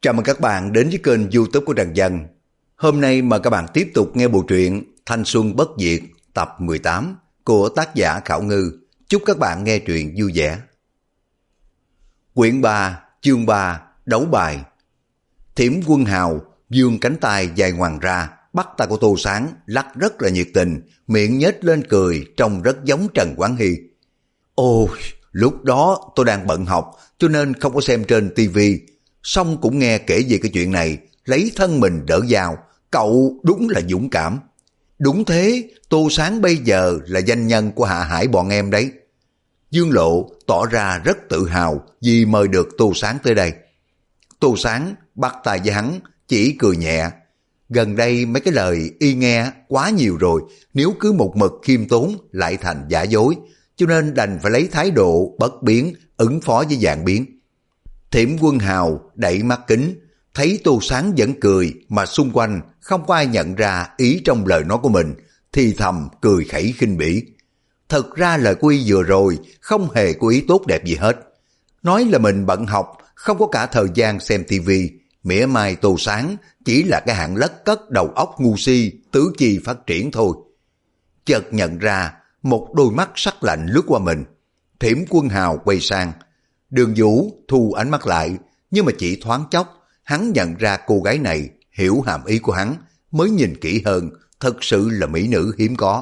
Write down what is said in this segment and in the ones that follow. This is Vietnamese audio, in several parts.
Chào mừng các bạn đến với kênh YouTube của Trần Dân. Hôm nay mời các bạn tiếp tục nghe bộ truyện Thanh Xuân Bất Diệt tập 18 của tác giả Khảo Ngư. Chúc các bạn nghe truyện vui vẻ. Quyển 3, chương 3, đấu bài. Thiểm Quân Hào vươn cánh tay dài ngoằng ra, bắt tay của Tô Sáng, lắc rất là nhiệt tình, miệng nhếch lên cười trông rất giống Trần Quán Hy. Ôi, lúc đó tôi đang bận học cho nên không có xem trên tivi. Xong cũng nghe kể về cái chuyện này, lấy thân mình đỡ dao, cậu đúng là dũng cảm. Đúng thế, Tô Sáng bây giờ là danh nhân của Hạ Hải bọn em đấy. Dương Lộ tỏ ra rất tự hào vì mời được Tô Sáng tới đây. Tô Sáng bắt tay với hắn, chỉ cười nhẹ. Gần đây mấy cái lời y nghe quá nhiều rồi, nếu cứ một mực khiêm tốn lại thành giả dối, cho nên đành phải lấy thái độ bất biến, ứng phó với vạn biến. Thiểm Quân Hào đẩy mắt kính, thấy Tô Sáng vẫn cười mà xung quanh không có ai nhận ra ý trong lời nói của mình, thì thầm cười khẩy khinh bỉ. Thật ra lời của y vừa rồi không hề có ý tốt đẹp gì hết. Nói là mình bận học, không có cả thời gian xem tivi, mỉa mai Tô Sáng chỉ là cái hạng lất cất đầu óc ngu si, tứ chi phát triển thôi. Chợt nhận ra một đôi mắt sắc lạnh lướt qua mình. Thiểm Quân Hào quay sang. Đường Vũ thu ánh mắt lại, nhưng mà chỉ thoáng chốc, hắn nhận ra cô gái này hiểu hàm ý của hắn, mới nhìn kỹ hơn, thật sự là mỹ nữ hiếm có.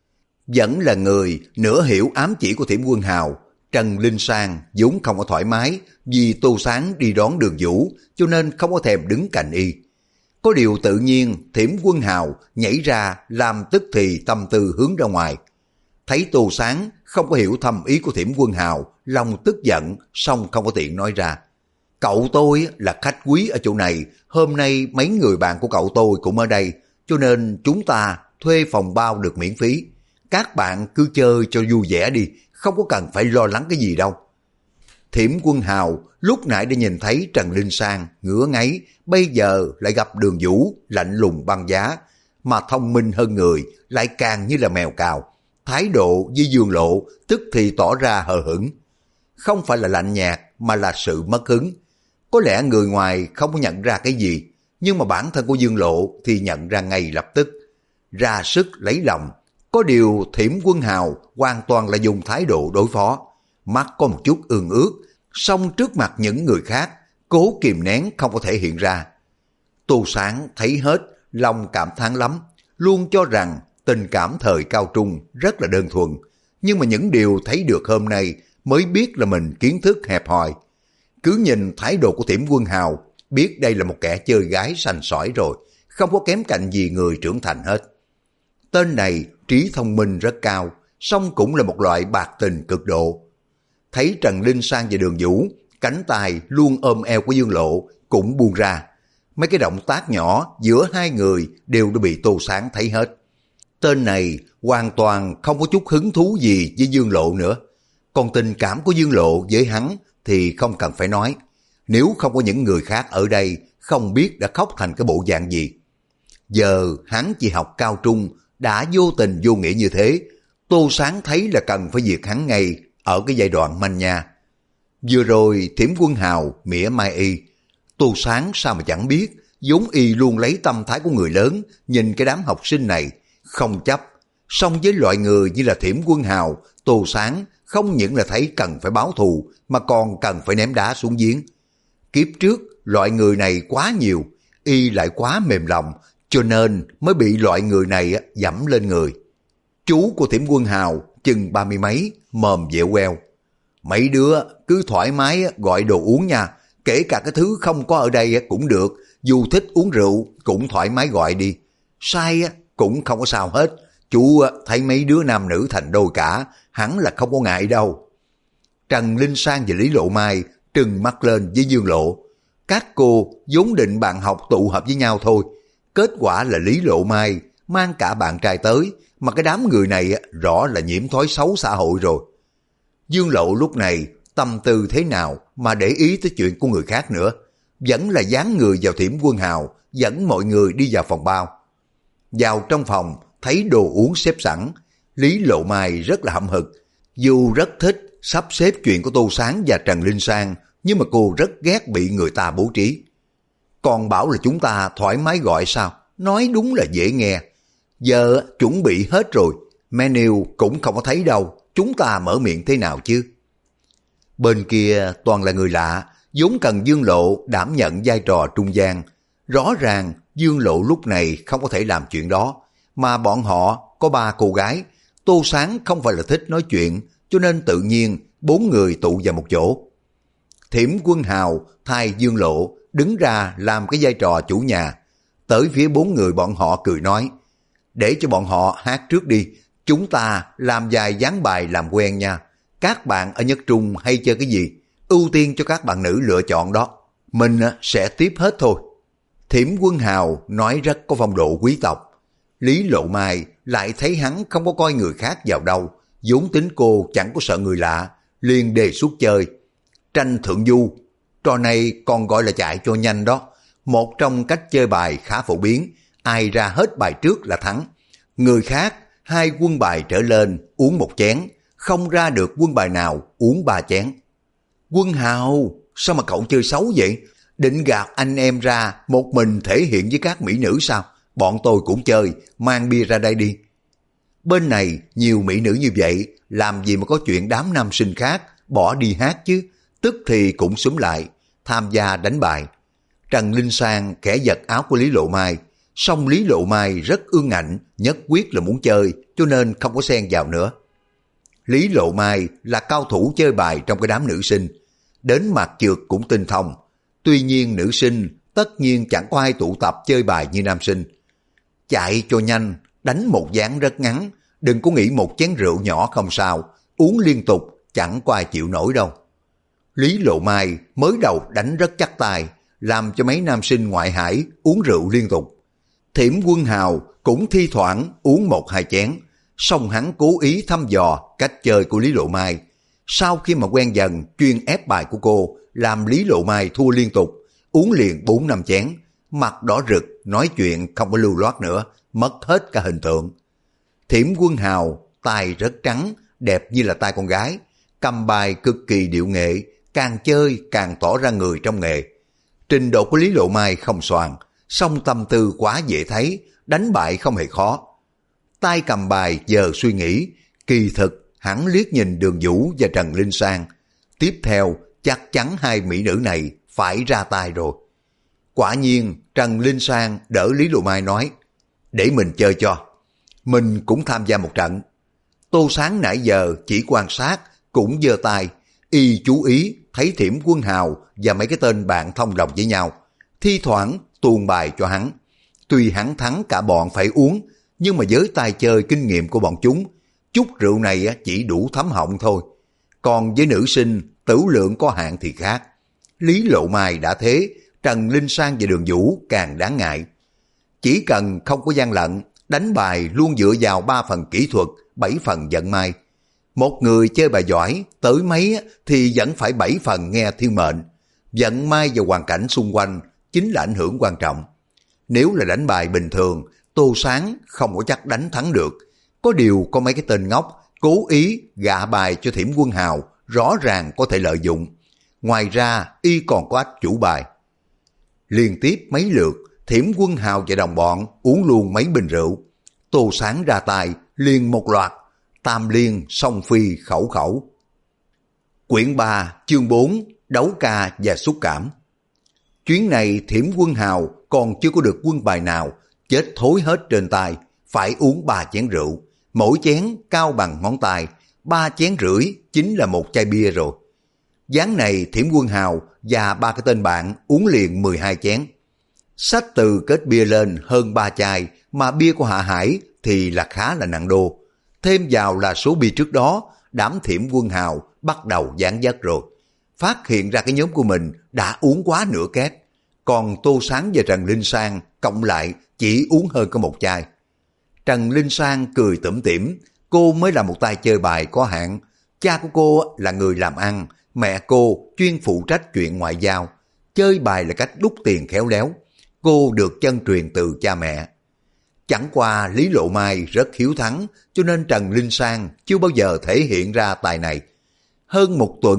Vẫn là người nửa hiểu ám chỉ của Thiểm Quân Hào, Trần Linh Sang vốn không có thoải mái vì Tô Sáng đi đón Đường Vũ, cho nên không có thèm đứng cạnh y. Có điều tự nhiên Thiểm Quân Hào nhảy ra làm tức thì tâm tư hướng ra ngoài. Thấy Tô Sáng không có hiểu thâm ý của Thiểm Quân Hào, lòng tức giận, song không có tiện nói ra. Cậu tôi là khách quý ở chỗ này, hôm nay mấy người bạn của cậu tôi cũng ở đây, cho nên chúng ta thuê phòng bao được miễn phí. Các bạn cứ chơi cho vui vẻ đi, không có cần phải lo lắng cái gì đâu. Thiểm Quân Hào lúc nãy đã nhìn thấy Trần Linh Sang ngửa ngáy, bây giờ lại gặp Đường Vũ lạnh lùng băng giá, mà thông minh hơn người lại càng như là mèo cào. Thái độ với Dương Lộ tức thì tỏ ra hờ hững. Không phải là lạnh nhạt mà là sự mất hứng. Có lẽ người ngoài không có nhận ra cái gì, nhưng mà bản thân của Dương Lộ thì nhận ra ngay lập tức. Ra sức lấy lòng. Có điều Thiểm Quân Hào hoàn toàn là dùng thái độ đối phó. Mắt có một chút ương ước, song trước mặt những người khác, cố kìm nén không có thể hiện ra. Tô Sáng thấy hết, lòng cảm thán lắm, luôn cho rằng tình cảm thời cao trung rất là đơn thuần, nhưng mà những điều thấy được hôm nay mới biết là mình kiến thức hẹp hòi. Cứ nhìn thái độ của Thiểm Quân Hào, biết đây là một kẻ chơi gái sành sỏi rồi, không có kém cạnh gì người trưởng thành hết. Tên này trí thông minh rất cao, song cũng là một loại bạc tình cực độ. Thấy Trần Linh Sang và Đường Vũ, cánh tay luôn ôm eo của Dương Lộ cũng buông ra. Mấy cái động tác nhỏ giữa hai người đều đã bị Tô Sáng thấy hết. Tên này hoàn toàn không có chút hứng thú gì với Dương Lộ nữa. Còn tình cảm của Dương Lộ với hắn thì không cần phải nói. Nếu không có những người khác ở đây, không biết đã khóc thành cái bộ dạng gì. Giờ hắn chỉ học cao trung, đã vô tình vô nghĩa như thế. Tô Sáng thấy là cần phải diệt hắn ngay ở cái giai đoạn manh nha. Vừa rồi Thiểm Quân Hào mỉa mai y. Tô Sáng sao mà chẳng biết, vốn y luôn lấy tâm thái của người lớn, nhìn cái đám học sinh này, không chấp. Song với loại người như là Thiểm Quân Hào, Tô Sáng không những là thấy cần phải báo thù, mà còn cần phải ném đá xuống giếng. Kiếp trước, loại người này quá nhiều, y lại quá mềm lòng, cho nên mới bị loại người này dẫm lên người. Chú của Thiểm Quân Hào, chừng 30 mấy, mồm dẻo queo. Mấy đứa cứ thoải mái gọi đồ uống nha, kể cả cái thứ không có ở đây cũng được, dù thích uống rượu cũng thoải mái gọi đi. Sai cũng không có sao hết, chú thấy mấy đứa nam nữ thành đôi cả, hẳn là không có ngại đâu. Trần Linh Sang và Lý Lộ Mai trừng mắt lên với Dương Lộ. Các cô vốn định bạn học tụ họp với nhau thôi, kết quả là Lý Lộ Mai mang cả bạn trai tới, mà cái đám người này rõ là nhiễm thói xấu xã hội rồi. Dương Lộ lúc này tâm tư thế nào mà để ý tới chuyện của người khác nữa, vẫn là dán người vào Thiểm Quân Hào, dẫn mọi người đi vào phòng bao. Vào trong phòng, thấy đồ uống xếp sẵn, Lý Lộ Mai rất là hậm hực. Dù rất thích sắp xếp chuyện của Tô Sáng và Trần Linh Sang, nhưng mà cô rất ghét bị người ta bố trí. còn bảo là chúng ta thoải mái gọi sao? Nói đúng là dễ nghe. Giờ chuẩn bị hết rồi, menu cũng không có thấy đâu, chúng ta mở miệng thế nào chứ? Bên kia toàn là người lạ, vốn cần Dương Lộ đảm nhận vai trò trung gian. Rõ ràng Dương Lộ lúc này không có thể làm chuyện đó, mà bọn họ có 3 cô gái. Tô Sáng không phải là thích nói chuyện, cho nên tự nhiên 4 người tụ vào một chỗ. Thiểm Quân Hào thay Dương Lộ đứng ra làm cái vai trò chủ nhà. Tới phía 4 người bọn họ cười nói, để cho bọn họ hát trước đi, chúng ta làm vài ván bài làm quen nha. Các bạn ở Nhất Trung hay chơi cái gì, ưu tiên cho các bạn nữ lựa chọn đó. Mình sẽ tiếp hết thôi. Thiểm Quân Hào nói rất có phong độ quý tộc. Lý Lộ Mai lại thấy hắn không có coi người khác vào đâu, vốn tính cô chẳng có sợ người lạ, liền đề xuất chơi tranh thượng du. Trò này còn gọi là chạy cho nhanh đó. Một trong cách chơi bài khá phổ biến, ai ra hết bài trước là thắng. Người khác 2 quân bài trở lên uống 1 chén, không ra được quân bài nào uống 3 chén. Quân Hào, sao mà cậu chơi xấu vậy? Định gạt anh em ra một mình thể hiện với các mỹ nữ sao? Bọn tôi cũng chơi, mang bia ra đây đi. Bên này nhiều mỹ nữ như vậy, làm gì mà có chuyện đám nam sinh khác bỏ đi hát chứ? Tức thì cũng xúm lại, tham gia đánh bài. Trần Linh Sang khẽ giật áo của Lý Lộ Mai, song Lý Lộ Mai rất ương ngạnh, nhất quyết là muốn chơi, cho nên không có xen vào nữa. Lý Lộ Mai là cao thủ chơi bài trong cái đám nữ sinh, đến mặt trượt cũng tinh thông. Tuy nhiên nữ sinh tất nhiên chẳng có ai tụ tập chơi bài như nam sinh. Chạy cho nhanh, đánh một ván rất ngắn, đừng có nghĩ một chén rượu nhỏ không sao, uống liên tục chẳng có ai chịu nổi đâu. Lý Lộ Mai mới đầu đánh rất chắc tay, làm cho mấy nam sinh ngoại hải uống rượu liên tục. Thiểm Quân Hào cũng thi thoảng uống 1-2 chén, song hắn cố ý thăm dò cách chơi của Lý Lộ Mai. Sau khi mà quen dần chuyên ép bài của cô, làm Lý Lộ Mai thua liên tục, uống liền 4-5 chén, mặt đỏ rực, nói chuyện không có lưu loát nữa, mất hết cả hình tượng. Thiểm Quân Hào tay rất trắng, đẹp như là tay con gái, cầm bài cực kỳ điệu nghệ, càng chơi càng tỏ ra người trong nghề. Trình độ của Lý Lộ Mai không soàn, song tâm tư quá dễ thấy, đánh bại không hề khó. Tay cầm bài giờ suy nghĩ, kỳ thực hắn liếc nhìn Đường Vũ và Trần Linh Sang. Tiếp theo chắc chắn 2 mỹ nữ này phải ra tay rồi. Quả nhiên Trần Linh Sang đỡ Lý Lộ Mai nói, để mình chơi cho, mình cũng tham gia một trận. Tô Sáng nãy giờ chỉ quan sát, cũng giơ tay, y chú ý thấy Thiểm Quân Hào và mấy cái tên bạn thông đồng với nhau, thi thoảng tuôn bài cho hắn. Tuy hắn thắng cả bọn phải uống, nhưng mà với tài chơi kinh nghiệm của bọn chúng, chút rượu này chỉ đủ thấm họng thôi. Còn với nữ sinh, tửu lượng có hạn thì khác. Lý Lộ Mai đã thế, Trần Linh Sang và Đường Vũ càng đáng ngại. Chỉ cần không có gian lận, đánh bài luôn dựa vào 3 phần kỹ thuật, 7 phần vận may. Một người chơi bài giỏi, tới mấy thì vẫn phải 7 phần nghe thiên mệnh. Vận may và hoàn cảnh xung quanh chính là ảnh hưởng quan trọng. Nếu là đánh bài bình thường, Tô Sáng không có chắc đánh thắng được. Có điều có mấy cái tên ngốc cố ý gạ bài cho Thiểm Quân Hào, rõ ràng có thể lợi dụng. Ngoài ra y còn có ách chủ bài. Liên tiếp mấy lượt, Thiểm Quân Hào và đồng bọn uống luôn mấy bình rượu. Tô Sáng ra tay liền một loạt, tam liên song phi khẩu khẩu. Quyển 3 chương 4 đấu ca và xúc cảm. Chuyến này Thiểm Quân Hào còn chưa có được quân bài nào, chết thối hết trên tay, phải uống 3 chén rượu, mỗi chén cao bằng ngón tay, 3 chén rưỡi chính là một chai bia rồi. Ván này Thiểm Quân Hào và 3 cái tên bạn uống liền 12 chén. Sách từ kết bia lên hơn 3 chai, mà bia của Hạ Hải thì là khá là nặng đô. Thêm vào là số bia trước đó, đám Thiểm Quân Hào bắt đầu giãn giấc rồi. Phát hiện ra cái nhóm của mình đã uống quá nửa két. Còn Tô Sáng và Trần Linh Sang cộng lại chỉ uống hơn có 1 chai. Trần Linh Sang cười tủm tỉm, cô mới là một tay chơi bài có hạn. Cha của cô là người làm ăn, mẹ cô chuyên phụ trách chuyện ngoại giao. Chơi bài là cách đút tiền khéo léo. Cô được chân truyền từ cha mẹ. Chẳng qua Lý Lộ Mai rất hiếu thắng, cho nên Trần Linh Sang chưa bao giờ thể hiện ra tài này. Hơn 1 tuần,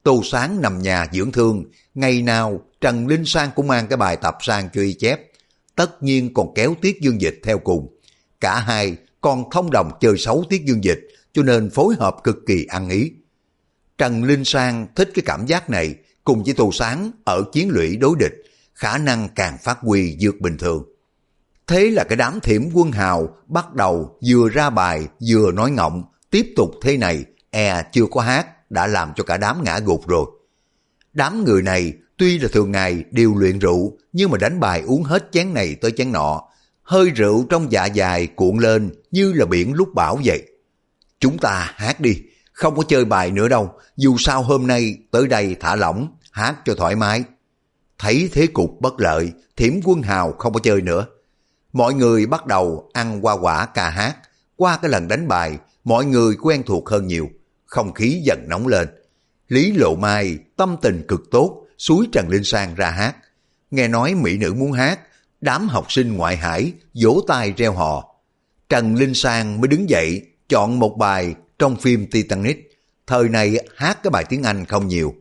Tô Sáng nằm nhà dưỡng thương, ngày nào Trần Linh Sang cũng mang cái bài tập sang cho y chép. Tất nhiên còn kéo Tiết Dương Dịch theo cùng. Cả hai còn thông đồng chơi xấu Tiết Dương Dịch, cho nên phối hợp cực kỳ ăn ý. Trần Linh Sang thích cái cảm giác này, cùng với Tô Sáng ở chiến lũy đối địch, khả năng càng phát huy vượt bình thường. Thế là cái đám Thiểm Quân Hào bắt đầu vừa ra bài vừa nói ngọng, tiếp tục thế này, chưa có hát đã làm cho cả đám ngã gục rồi. Đám người này tuy là thường ngày đều luyện rượu, nhưng mà đánh bài uống hết chén này tới chén nọ, hơi rượu trong dạ dày cuộn lên như là biển lúc bão vậy. Chúng ta hát đi, không có chơi bài nữa đâu, dù sao hôm nay tới đây thả lỏng, hát cho thoải mái. Thấy thế cục bất lợi, Thiểm Quân Hào không có chơi nữa. Mọi người bắt đầu ăn hoa quả ca hát, qua cái lần đánh bài, mọi người quen thuộc hơn nhiều, không khí dần nóng lên. Lý Lộ Mai tâm tình cực tốt, xúi Trần Linh Sang ra hát. Nghe nói mỹ nữ muốn hát, đám học sinh ngoại hải vỗ tay reo hò. Trần Linh Sang mới đứng dậy, chọn một bài trong phim Titanic. Thời này hát cái bài tiếng Anh không nhiều.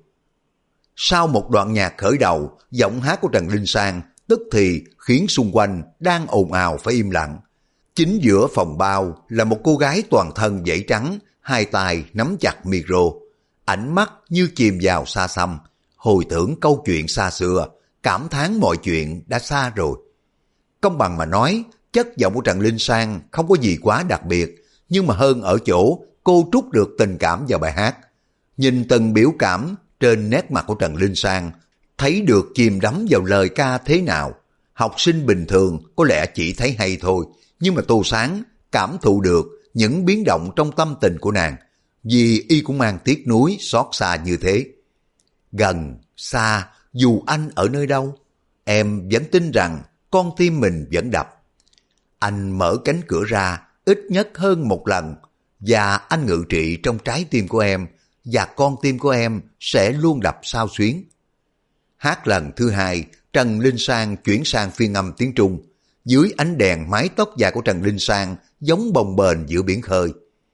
Sau một đoạn nhạc khởi đầu, giọng hát của Trần Linh Sang tức thì khiến xung quanh đang ồn ào phải im lặng. Chính giữa phòng bao là một cô gái toàn thân vảy trắng, hai tay nắm chặt micro, ánh mắt như chìm vào xa xăm, hồi tưởng câu chuyện xa xưa, cảm thán mọi chuyện đã xa rồi. Công bằng mà nói, chất giọng của Trần Linh Sang không có gì quá đặc biệt, nhưng mà hơn ở chỗ cô trút được tình cảm vào bài hát. Nhìn từng biểu cảm trên nét mặt của Trần Linh Sang, thấy được chìm đắm vào lời ca thế nào. Học sinh bình thường có lẽ chỉ thấy hay thôi, nhưng mà Tô Sáng cảm thụ được những biến động trong tâm tình của nàng, vì y cũng mang tiếc nuối xót xa như thế. Gần, xa, dù anh ở nơi đâu, em vẫn tin rằng con tim mình vẫn đập. Anh mở cánh cửa ra ít nhất hơn một lần, và anh ngự trị trong trái tim của em, và con tim của em sẽ luôn đập xao xuyến. Hát lần thứ hai, Trần Linh Sang chuyển sang phiên âm tiếng Trung. Dưới ánh đèn, mái tóc dài của Trần Linh Sang giống bồng bềnh giữa biển khơi.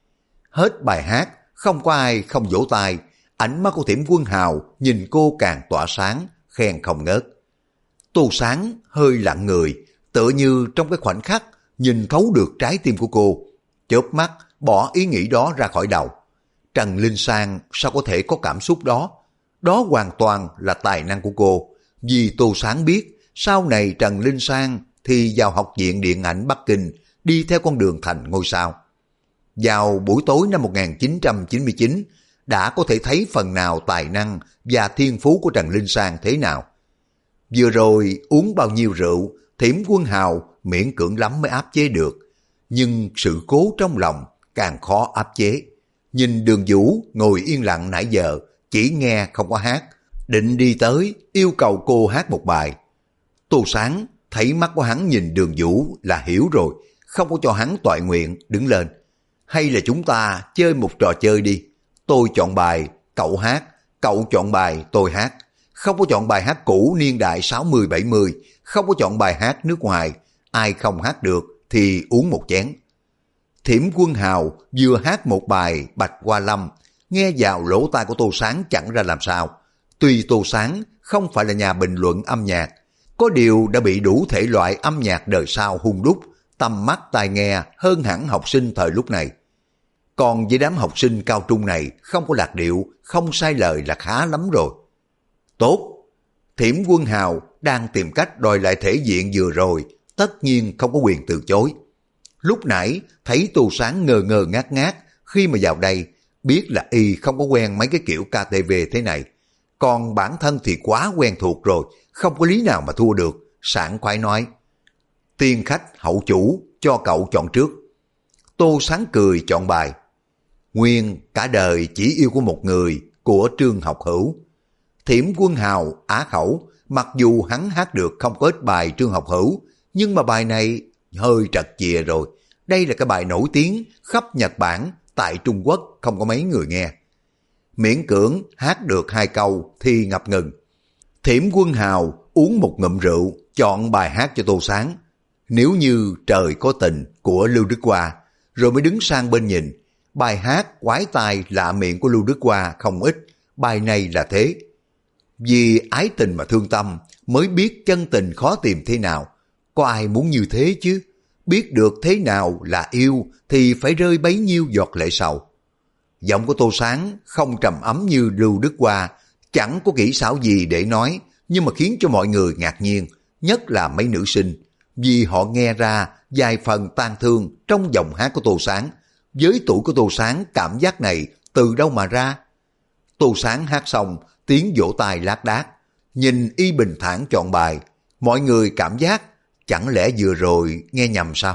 Hết bài hát, không có ai không vỗ tay. Ánh mắt của Thiểm Quân Hào nhìn cô càng tỏa sáng, khen không ngớt. Tô Sáng hơi lặng người, tựa như trong cái khoảnh khắc nhìn thấu được trái tim của cô, chớp mắt bỏ ý nghĩ đó ra khỏi đầu. Trần Linh Sang sao có thể có cảm xúc đó? Đó hoàn toàn là tài năng của cô, vì Tô Sáng biết sau này Trần Linh Sang thì vào Học viện Điện ảnh Bắc Kinh, đi theo con đường thành ngôi sao. Vào buổi tối năm 1999, đã có thể thấy phần nào tài năng và thiên phú của Trần Linh Sang thế nào. Vừa rồi uống bao nhiêu rượu, Thiểm Quân Hào miễn cưỡng lắm mới áp chế được, nhưng sự cố trong lòng càng khó áp chế. Nhìn Đường Vũ ngồi yên lặng nãy giờ, chỉ nghe không có hát, định đi tới yêu cầu cô hát một bài. Tô Sáng thấy mắt của hắn nhìn Đường Vũ là hiểu rồi, không có cho hắn toại nguyện, đứng lên. Hay là chúng ta chơi một trò chơi đi, tôi chọn bài, cậu hát, cậu chọn bài, tôi hát. Không có chọn bài hát cũ niên đại 60-70, không có chọn bài hát nước ngoài, ai không hát được thì uống một chén. Thiểm Quân Hào vừa hát một bài Bạch Hoa Lâm, nghe vào lỗ tai của Tô Sáng chẳng ra làm sao. Tuy Tô Sáng không phải là nhà bình luận âm nhạc, có điều đã bị đủ thể loại âm nhạc đời sau hung đúc, tầm mắt tai nghe hơn hẳn học sinh thời lúc này. Còn với đám học sinh cao trung này không có lạc điệu, không sai lời là khá lắm rồi. Tốt, Thiểm Quân Hào đang tìm cách đòi lại thể diện vừa rồi, tất nhiên không có quyền từ chối. Lúc nãy thấy Tô Sáng ngơ ngơ ngác ngác khi mà vào đây, biết là y không có quen mấy cái kiểu KTV thế này. Còn bản thân thì quá quen thuộc rồi, không có lý nào mà thua được, sảng khoái nói. Tiên khách hậu chủ, cho cậu chọn trước. Tô Sáng cười chọn bài Nguyên cả đời chỉ yêu của một người của Trương Học Hữu. Thiểm Quân Hào á khẩu, mặc dù hắn hát được không có ít bài Trương Học Hữu, nhưng mà bài này hơi trật chìa rồi. Đây là cái bài nổi tiếng khắp Nhật Bản, tại Trung Quốc không có mấy người nghe. Miễn cưỡng hát được 2 câu thì ngập ngừng. Thiểm Quân Hào uống một ngụm rượu, chọn bài hát cho Tô Sáng. Nếu như trời có tình của Lưu Đức Hoa, rồi mới đứng sang bên nhìn. Bài hát quái tai lạ miệng của Lưu Đức Hoa không ít, bài này là thế. Vì ái tình mà thương tâm, mới biết chân tình khó tìm thế nào. Có ai muốn như thế chứ? Biết được thế nào là yêu thì phải rơi bấy nhiêu giọt lệ sầu. Giọng của Tô Sáng không trầm ấm như Lưu Đức Hoa, chẳng có kỹ xảo gì để nói, nhưng mà khiến cho mọi người ngạc nhiên, nhất là mấy nữ sinh, vì họ nghe ra vài phần tang thương trong giọng hát của Tô Sáng. Với tuổi của Tô Sáng, cảm giác này từ đâu mà ra? Tô Sáng hát xong, tiếng vỗ tay lác đác, nhìn y bình thản chọn bài, mọi người cảm giác chẳng lẽ vừa rồi nghe nhầm sao?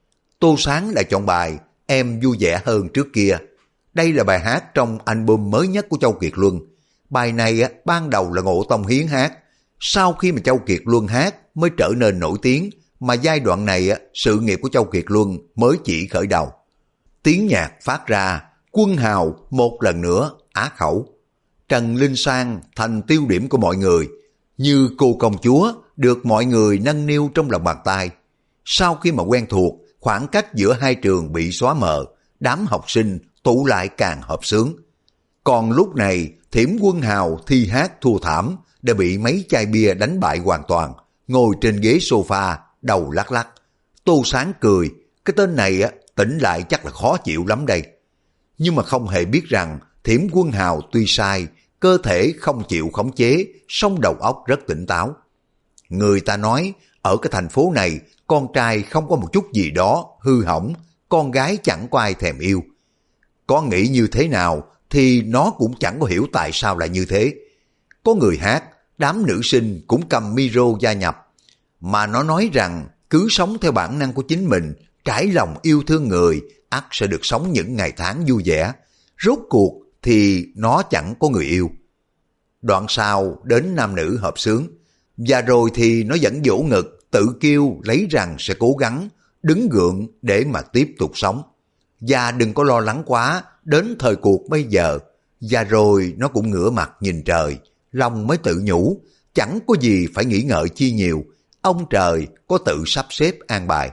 Tô Sáng lại chọn bài Em Vui Vẻ Hơn Trước Kia. Đây là bài hát trong album mới nhất của Châu Kiệt Luân. Bài này ban đầu là Ngộ Tông Hiến hát, sau khi mà Châu Kiệt Luân hát mới trở nên nổi tiếng, mà giai đoạn này sự nghiệp của Châu Kiệt Luân mới chỉ khởi đầu. Tiếng nhạc phát ra, Quân Hào một lần nữa á khẩu. Trần Linh Sang thành tiêu điểm của mọi người, như cô công chúa được mọi người nâng niu trong lòng bàn tay. Sau khi mà quen thuộc, khoảng cách giữa hai trường bị xóa mờ, đám học sinh tụ lại càng hợp xướng. Còn lúc này, Thiểm Quân Hào thi hát thua thảm, đã bị mấy chai bia đánh bại hoàn toàn, ngồi trên ghế sofa, đầu lắc lắc. Tô Sáng cười, cái tên này tỉnh lại chắc là khó chịu lắm đây. Nhưng mà không hề biết rằng Thiểm Quân Hào tuy sai, cơ thể không chịu khống chế, song đầu óc rất tỉnh táo. Người ta nói, ở cái thành phố này, con trai không có một chút gì đó hư hỏng, con gái chẳng có ai thèm yêu. Có nghĩ như thế nào thì nó cũng chẳng có hiểu tại sao lại như thế. Có người hát, đám nữ sinh cũng cầm micro gia nhập, mà nó nói rằng cứ sống theo bản năng của chính mình, trải lòng yêu thương người, ắt sẽ được sống những ngày tháng vui vẻ. Rốt cuộc thì nó chẳng có người yêu. Đoạn sau đến nam nữ hợp xướng, và rồi thì nó vẫn vỗ ngực, tự kêu lấy rằng sẽ cố gắng, đứng gượng để mà tiếp tục sống. Và đừng có lo lắng quá, đến thời cuộc bây giờ. Và rồi nó cũng ngửa mặt nhìn trời, lòng mới tự nhủ, chẳng có gì phải nghĩ ngợi chi nhiều, ông trời có tự sắp xếp an bài.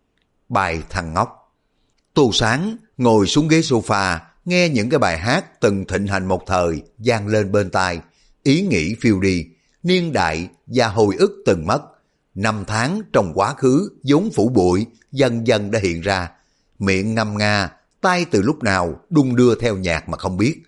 Bài Thằng Ngốc. Tô Sáng ngồi xuống ghế sofa, nghe những cái bài hát từng thịnh hành một thời vang lên bên tai, ý nghĩ phiêu đi, niên đại và hồi ức từng mất. Năm tháng trong quá khứ vốn phủ bụi dần dần đã hiện ra, miệng ngâm nga, tay từ lúc nào đung đưa theo nhạc mà không biết.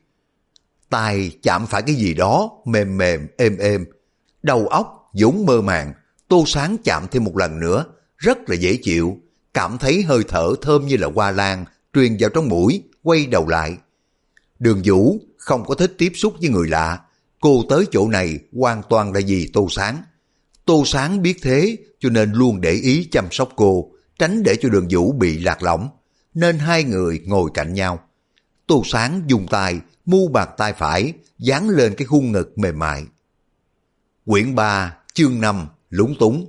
Tai chạm phải cái gì đó mềm mềm êm êm, đầu óc vốn mơ màng. Tô Sáng chạm thêm một lần nữa, rất là dễ chịu, cảm thấy hơi thở thơm như là hoa lan truyền vào trong mũi, quay đầu lại. Đường Vũ không có thích tiếp xúc với người lạ, cô tới chỗ này hoàn toàn là vì Tô Sáng. Tô Sáng biết thế cho nên luôn để ý chăm sóc cô, tránh để cho Đường Vũ bị lạc lõng, nên hai người ngồi cạnh nhau. Tô Sáng dùng tay mu bàn tay phải dán lên cái khuôn ngực mềm mại. Quyển 3, chương 5, lúng túng.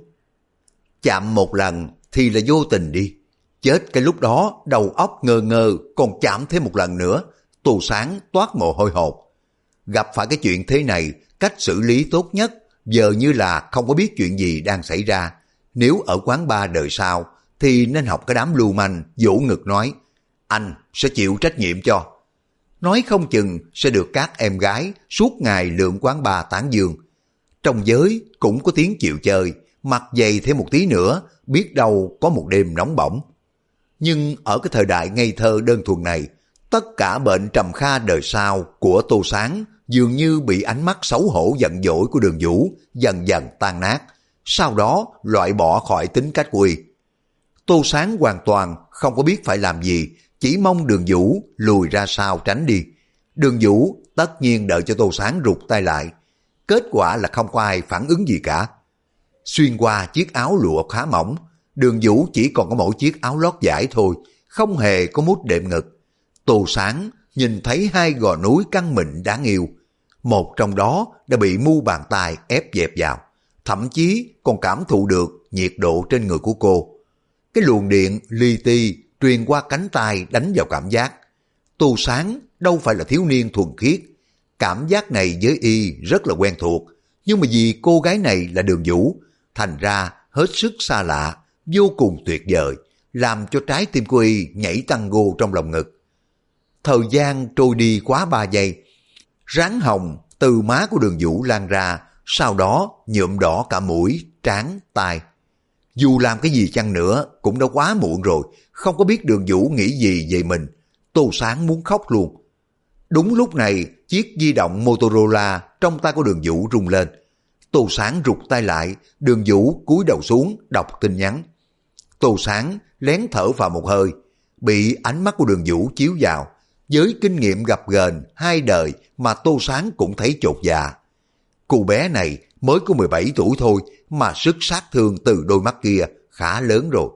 Chạm một lần thì là vô tình đi. Chết cái lúc đó đầu óc ngơ ngơ, còn chạm thêm một lần nữa, Tô Sáng toát mồ hôi hột. Gặp phải cái chuyện thế này, cách xử lý tốt nhất giờ như là không có biết chuyện gì đang xảy ra. Nếu ở quán bar đời sau thì nên học cái đám lưu manh vỗ ngực nói, anh sẽ chịu trách nhiệm cho. Nói không chừng sẽ được các em gái suốt ngày lượn quán bar tán dương. Trong giới cũng có tiếng chịu chơi, mặc dày thêm một tí nữa, biết đâu có một đêm nóng bỏng. Nhưng ở cái thời đại ngây thơ đơn thuần này, tất cả bệnh trầm kha đời sau của Tô Sáng dường như bị ánh mắt xấu hổ giận dỗi của Đường Vũ dần dần tan nát, sau đó loại bỏ khỏi tính cách của y. Tô Sáng hoàn toàn không có biết phải làm gì, chỉ mong Đường Vũ lùi ra sau tránh đi. Đường Vũ tất nhiên đợi cho Tô Sáng rụt tay lại. Kết quả là không có ai phản ứng gì cả. Xuyên qua chiếc áo lụa khá mỏng, Đường Vũ chỉ còn có mỗi chiếc áo lót vải thôi, không hề có mút đệm ngực. Tô Sáng nhìn thấy hai gò núi căng mịn đáng yêu. Một trong đó đã bị mu bàn tay ép dẹp vào, thậm chí còn cảm thụ được nhiệt độ trên người của cô. Cái luồng điện li ti truyền qua cánh tay đánh vào cảm giác. Tô Sáng đâu phải là thiếu niên thuần khiết. Cảm giác này với y rất là quen thuộc, nhưng mà vì cô gái này là Đường Vũ, thành ra hết sức xa lạ, vô cùng tuyệt vời, làm cho trái tim của y nhảy tango trong lòng ngực. Thời gian trôi đi quá 3 giây. Ráng hồng từ má của Đường Vũ lan ra, sau đó nhuộm đỏ cả mũi, trán, tai. Dù làm cái gì chăng nữa cũng đã quá muộn rồi, không có biết Đường Vũ nghĩ gì về mình. Tô Sáng muốn khóc luôn. Đúng lúc này, chiếc di động Motorola trong tay của Đường Vũ rung lên. Tô Sáng rụt tay lại, Đường Vũ cúi đầu xuống đọc tin nhắn. Tô Sáng lén thở vào một hơi, bị ánh mắt của Đường Vũ chiếu vào. Với kinh nghiệm gặp gềnh 2 đời mà Tô Sáng cũng thấy chột dạ. Cô bé này mới có 17 tuổi thôi mà sức sát thương từ đôi mắt kia khá lớn rồi.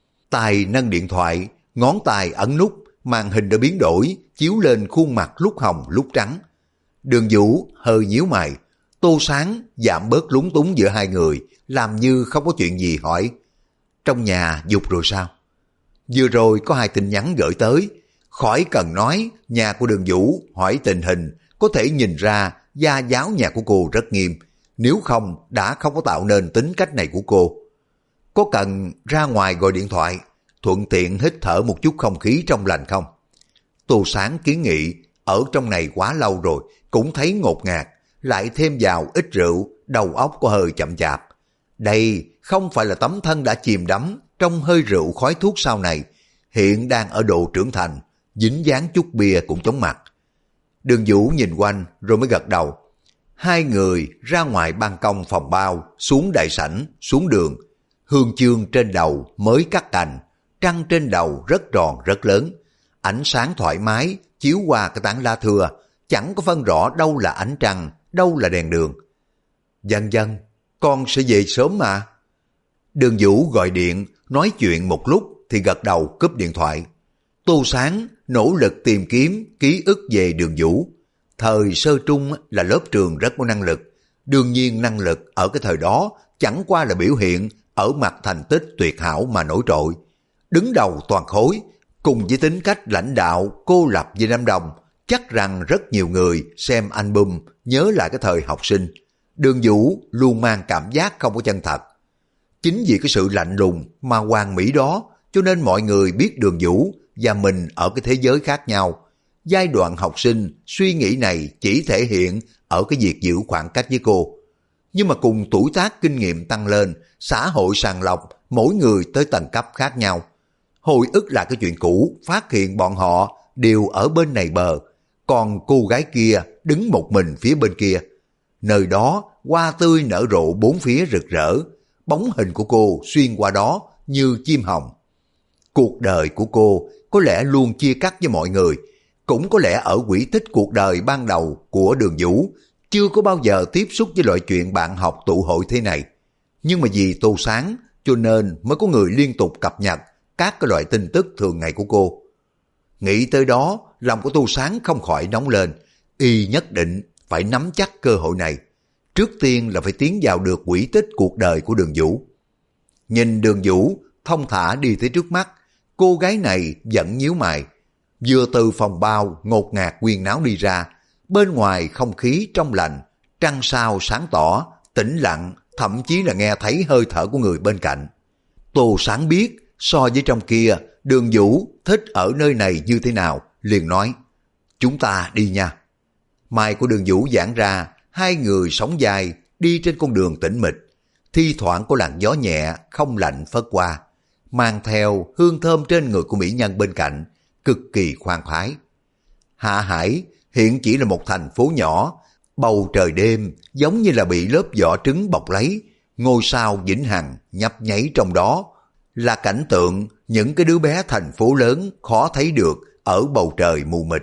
Tài nâng điện thoại, ngón tay ấn nút, màn hình đã biến đổi, chiếu lên khuôn mặt lúc hồng lúc trắng. Đường Vũ hơi nhíu mày, Tô Sáng giảm bớt lúng túng giữa hai người, làm như không có chuyện gì hỏi. Trong nhà dục rồi sao? Vừa rồi có 2 tin nhắn gửi tới, khỏi cần nói, nhà của Đường Vũ hỏi tình hình, có thể nhìn ra gia giáo nhà của cô rất nghiêm, nếu không đã không có tạo nên tính cách này của cô. Có cần ra ngoài gọi điện thoại, thuận tiện hít thở một chút không khí trong lành không? Tô Sáng kiến nghị, ở trong này quá lâu rồi, cũng thấy ngột ngạt, lại thêm vào ít rượu, đầu óc có hơi chậm chạp. Đây không phải là tấm thân đã chìm đắm trong hơi rượu khói thuốc sau này, hiện đang ở độ trưởng thành, dính dáng chút bia cũng chóng mặt. Đường Vũ nhìn quanh rồi mới gật đầu. 2 người ra ngoài ban công phòng bao, xuống đại sảnh, xuống đường. Hương chương trên đầu mới cắt cành, trăng trên đầu rất tròn rất lớn. Ánh sáng thoải mái chiếu qua cái tán lá thưa, chẳng có phân rõ đâu là ánh trăng, đâu là đèn đường. Dần dần, con sẽ về sớm mà. Đường Vũ gọi điện, nói chuyện một lúc thì gật đầu cúp điện thoại. Tô Sáng nỗ lực tìm kiếm ký ức về Đường Vũ. Thời sơ trung là lớp trường rất có năng lực. Đương nhiên năng lực ở cái thời đó chẳng qua là biểu hiện ở mặt thành tích tuyệt hảo mà nổi trội. Đứng đầu toàn khối, cùng với tính cách lãnh đạo cô lập với đám đông, chắc rằng rất nhiều người xem album nhớ lại cái thời học sinh. Đường Vũ luôn mang cảm giác không có chân thật. Chính vì cái sự lạnh lùng mà hoàn mỹ đó, cho nên mọi người biết Đường Vũ và mình ở cái thế giới khác nhau. Giai đoạn học sinh, suy nghĩ này chỉ thể hiện ở cái việc giữ khoảng cách với cô. Nhưng mà cùng tuổi tác kinh nghiệm tăng lên, xã hội sàng lọc, mỗi người tới tầng cấp khác nhau. Hồi ức là cái chuyện cũ, phát hiện bọn họ đều ở bên này bờ, còn cô gái kia đứng một mình phía bên kia. Nơi đó, hoa tươi nở rộ bốn phía rực rỡ, bóng hình của cô xuyên qua đó như chim hồng. Cuộc đời của cô có lẽ luôn chia cắt với mọi người, cũng có lẽ ở quỹ tích cuộc đời ban đầu của Đường Vũ chưa có bao giờ tiếp xúc với loại chuyện bạn học tụ hội thế này. Nhưng mà vì Tô Sáng cho nên mới có người liên tục cập nhật các cái loại tin tức thường ngày của cô. Nghĩ tới đó, lòng của Tô Sáng không khỏi nóng lên, y nhất định phải nắm chắc cơ hội này. Trước tiên là phải tiến vào được quỹ tích cuộc đời của Đường Vũ. Nhìn Đường Vũ thông thả đi tới trước mắt, cô gái này vẫn nhíu mày. Vừa từ phòng bao ngột ngạt huyên náo đi ra, bên ngoài không khí trong lành, trăng sao sáng tỏ, tĩnh lặng, thậm chí là nghe thấy hơi thở của người bên cạnh. Tô Sáng biết so với trong kia, Đường Vũ thích ở nơi này như thế nào, liền nói, chúng ta đi nha. Mai của Đường Vũ giãn ra, 2 người sóng dài đi trên con đường tĩnh mịch, thi thoảng có làn gió nhẹ không lạnh phất qua, mang theo hương thơm trên người của mỹ nhân bên cạnh, cực kỳ khoan khoái. Hạ Hải hiện chỉ là một thành phố nhỏ, bầu trời đêm giống như là bị lớp vỏ trứng bọc lấy, ngôi sao vĩnh hằng nhấp nháy trong đó, là cảnh tượng những cái đứa bé thành phố lớn khó thấy được ở bầu trời mù mịt.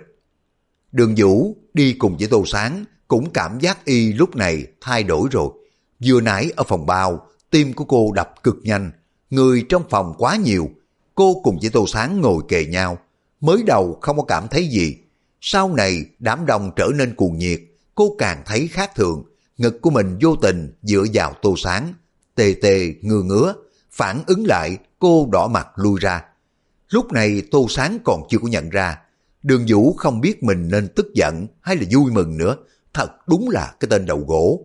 Đường Vũ đi cùng với Tô Sáng cũng cảm giác y lúc này thay đổi rồi. Vừa nãy ở phòng bao, tim của cô đập cực nhanh, người trong phòng quá nhiều. Cô cùng với Tô Sáng ngồi kề nhau, mới đầu không có cảm thấy gì. Sau này đám đông trở nên cuồng nhiệt, cô càng thấy khác thường. Ngực của mình vô tình dựa vào Tô Sáng, tê tê ngứa ngứa, phản ứng lại cô đỏ mặt lui ra. Lúc này Tô Sáng còn chưa có nhận ra. Đường Vũ không biết mình nên tức giận hay là vui mừng nữa, thật đúng là cái tên đầu gỗ.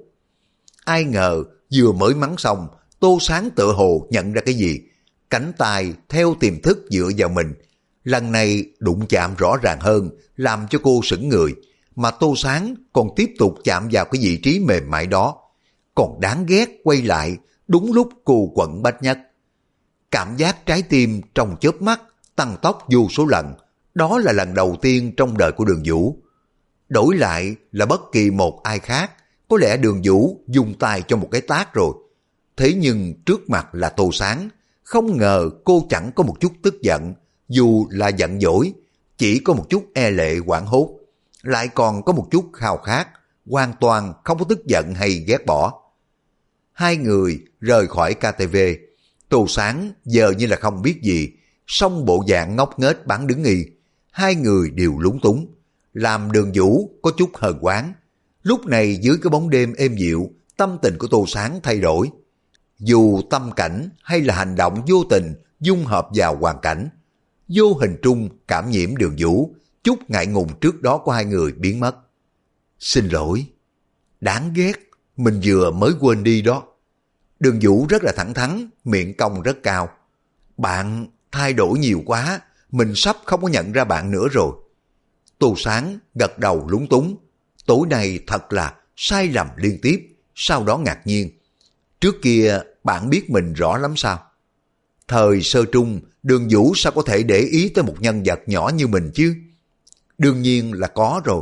Ai ngờ vừa mới mắng xong, Tô Sáng tựa hồ nhận ra cái gì, cánh tay theo tiềm thức dựa vào mình. Lần này đụng chạm rõ ràng hơn, làm cho cô sững người. mà Tô Sáng còn tiếp tục chạm vào cái vị trí mềm mại đó. Còn đáng ghét quay lại đúng lúc cô quận bách nhất. Cảm giác trái tim trong chớp mắt tăng tốc vô số lần. Đó là lần đầu tiên trong đời của Đường Vũ. Đổi lại là bất kỳ một ai khác, có lẽ Đường Vũ dùng tay cho một cái tát rồi. Thế nhưng trước mặt là Tô Sáng, không ngờ cô chẳng có một chút tức giận, dù là giận dỗi, chỉ có một chút e lệ hoảng hốt, lại còn có một chút khao khát, hoàn toàn không có tức giận hay ghét bỏ. Hai người rời khỏi KTV, Tô Sáng giờ như là không biết gì, song bộ dạng ngốc nghếch bán đứng y. Hai người đều lúng túng, làm Đường Vũ có chút hờn oán. Lúc này dưới cái bóng đêm êm dịu, tâm tình của Tô Sáng thay đổi. Dù tâm cảnh hay là hành động vô tình dung hợp vào hoàn cảnh, vô hình trung cảm nhiễm Đường Vũ, chút ngại ngùng trước đó của hai người biến mất. Xin lỗi, đáng ghét, mình vừa mới quên đi đó. Đường Vũ rất là thẳng thắn, miệng cong rất cao. Bạn thay đổi nhiều quá, mình sắp không có nhận ra bạn nữa rồi. Tô Sáng gật đầu lúng túng. Tối nay thật là sai lầm liên tiếp, sau đó ngạc nhiên. Trước kia bạn biết mình rõ lắm sao? Thời sơ trung, Đường Vũ sao có thể để ý tới một nhân vật nhỏ như mình chứ? Đương nhiên là có rồi.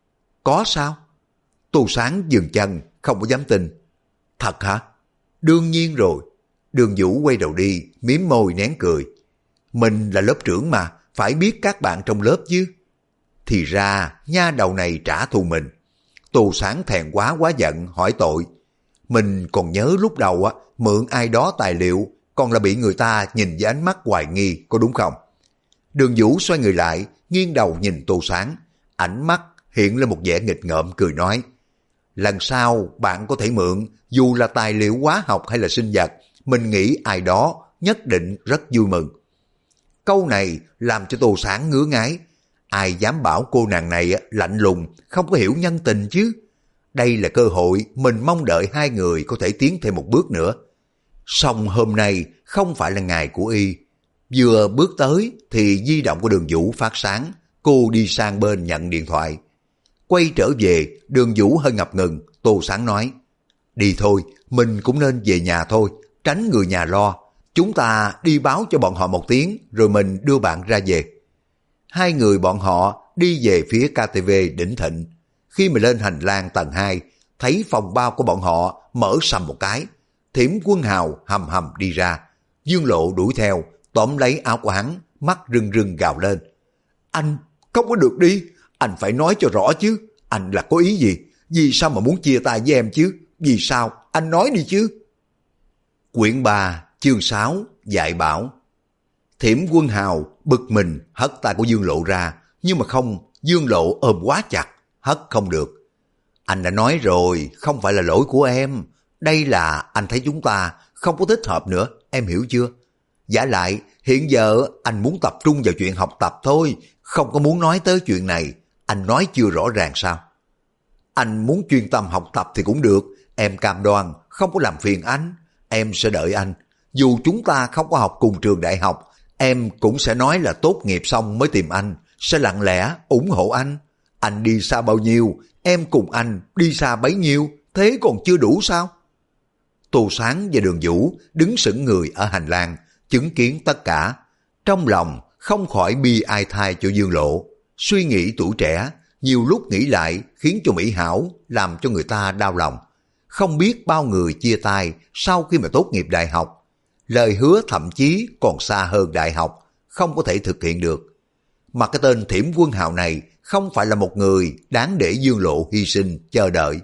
Có sao? Tô Sáng dừng chân, không có dám tin. Thật hả? Đương nhiên rồi. Đường Vũ quay đầu đi, mím môi nén cười. Mình là lớp trưởng mà, phải biết các bạn trong lớp chứ. Thì ra, nha đầu này trả thù mình. Tô Sáng thẹn quá giận, hỏi tội. Mình còn nhớ lúc đầu mượn ai đó tài liệu, còn là bị người ta nhìn với ánh mắt hoài nghi, có đúng không? Đường Vũ xoay người lại, nghiêng đầu nhìn Tô Sáng. Ánh mắt hiện lên một vẻ nghịch ngợm cười nói. Lần sau bạn có thể mượn, dù là tài liệu hóa học hay là sinh vật, mình nghĩ ai đó nhất định rất vui mừng. Câu này làm cho Tô Sáng ngứa ngáy. Ai dám bảo cô nàng này lạnh lùng, không có hiểu nhân tình chứ. Đây là cơ hội mình mong đợi hai người có thể tiến thêm một bước nữa. Song hôm nay không phải là ngày của y. Vừa bước tới thì di động của Đường Vũ phát sáng. Cô đi sang bên nhận điện thoại. Quay trở về, Đường Vũ hơi ngập ngừng. Tô Sáng nói, đi thôi, mình cũng nên về nhà thôi, tránh người nhà lo. Chúng ta đi báo cho bọn họ một tiếng, rồi mình đưa bạn ra về. Hai người bọn họ đi về phía KTV Đỉnh Thịnh. Khi mà lên hành lang tầng 2, thấy phòng bao của bọn họ mở sầm một cái. Thiểm Quân Hào hầm hầm đi ra. Dương Lộ đuổi theo, tóm lấy áo của hắn, mắt rưng rưng gào lên. Anh không có được đi, anh phải nói cho rõ chứ. Anh là có ý gì? Vì sao mà muốn chia tay với em chứ? Vì sao? Anh nói đi chứ. Quyển 3, chương 6, dạy bảo. Thiểm Quân Hào bực mình hất tay của Dương Lộ ra, nhưng mà không, Dương Lộ ôm quá chặt, hất không được. Anh đã nói rồi, không phải là lỗi của em. Đây là anh thấy chúng ta không có thích hợp nữa, em hiểu chưa? Giả lại, hiện giờ anh muốn tập trung vào chuyện học tập thôi, không có muốn nói tới chuyện này. Anh nói chưa rõ ràng sao? Anh muốn chuyên tâm học tập thì cũng được, em cam đoan không có làm phiền anh. Em sẽ đợi anh. Dù chúng ta không có học cùng trường đại học, em cũng sẽ nói là tốt nghiệp xong mới tìm anh, sẽ lặng lẽ ủng hộ anh. Anh đi xa bao nhiêu, em cùng anh đi xa bấy nhiêu, thế còn chưa đủ sao? Tô Sáng và Đường Vũ đứng sững người ở hành lang, chứng kiến tất cả. Trong lòng không khỏi bi ai thai cho Dương Lộ. Suy nghĩ tuổi trẻ, nhiều lúc nghĩ lại khiến cho mỹ hảo, làm cho người ta đau lòng. Không biết bao người chia tay sau khi mà tốt nghiệp đại học. Lời hứa thậm chí còn xa hơn đại học, không có thể thực hiện được. Mà cái tên Thiểm Quân Hào này không phải là một người đáng để Dương Lộ hy sinh, chờ đợi.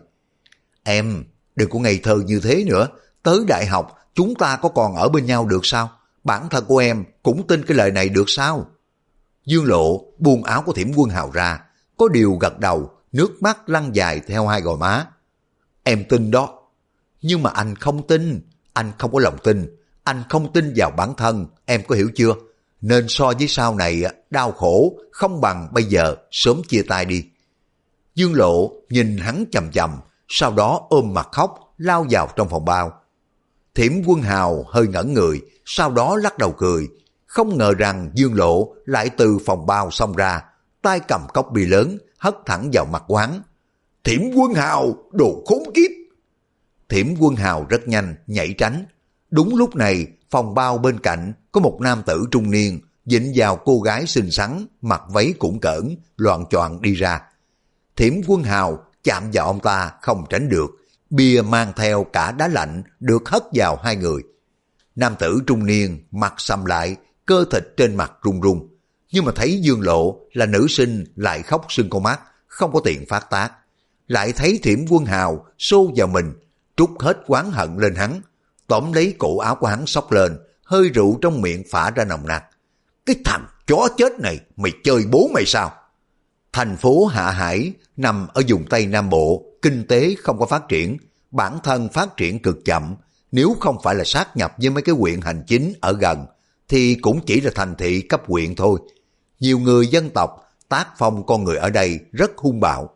Em, đừng có ngây thơ như thế nữa. Tới đại học, chúng ta có còn ở bên nhau được sao? Bản thân của em cũng tin cái lời này được sao? Dương Lộ buông áo của Thiểm Quân Hào ra, có điều gật đầu, nước mắt lăn dài theo hai gò má. Em tin đó. Nhưng mà anh không tin, anh không có lòng tin, anh không tin vào bản thân, em có hiểu chưa? Nên so với sau này đau khổ không bằng bây giờ sớm chia tay đi. Dương Lộ nhìn hắn chầm chầm, sau đó ôm mặt khóc lao vào trong phòng bao. Thiểm Quân Hào hơi ngẩn người, sau đó lắc đầu cười. Không ngờ rằng Dương Lộ lại từ phòng bao xông ra, tay cầm cốc bia lớn, hất thẳng vào mặt quán. Thiểm Quân Hào, đồ khốn kiếp! Thiểm Quân Hào rất nhanh nhảy tránh. Đúng lúc này, phòng bao bên cạnh có một nam tử trung niên dịnh vào cô gái xinh xắn, mặc váy cũng cỡn, loạng choạng đi ra. Thiểm Quân Hào chạm vào ông ta không tránh được, bia mang theo cả đá lạnh được hất vào hai người. Nam tử trung niên mặt sầm lại, cơ thịt trên mặt run run, nhưng mà thấy Dương Lộ là nữ sinh lại khóc sưng con mắt, không có tiện phát tác. Lại thấy Thiểm Quân Hào xô vào mình, trút hết oán hận lên hắn, tóm lấy cổ áo của hắn xốc lên, hơi rượu trong miệng phả ra nồng nặc. Cái thằng chó chết này, mày chơi bố mày sao? Thành phố Hạ Hải nằm ở vùng Tây Nam Bộ, kinh tế không có phát triển, bản thân phát triển cực chậm. Nếu không phải là sát nhập với mấy cái huyện hành chính ở gần, thì cũng chỉ là thành thị cấp huyện thôi. Nhiều người dân tộc, tác phong con người ở đây rất hung bạo.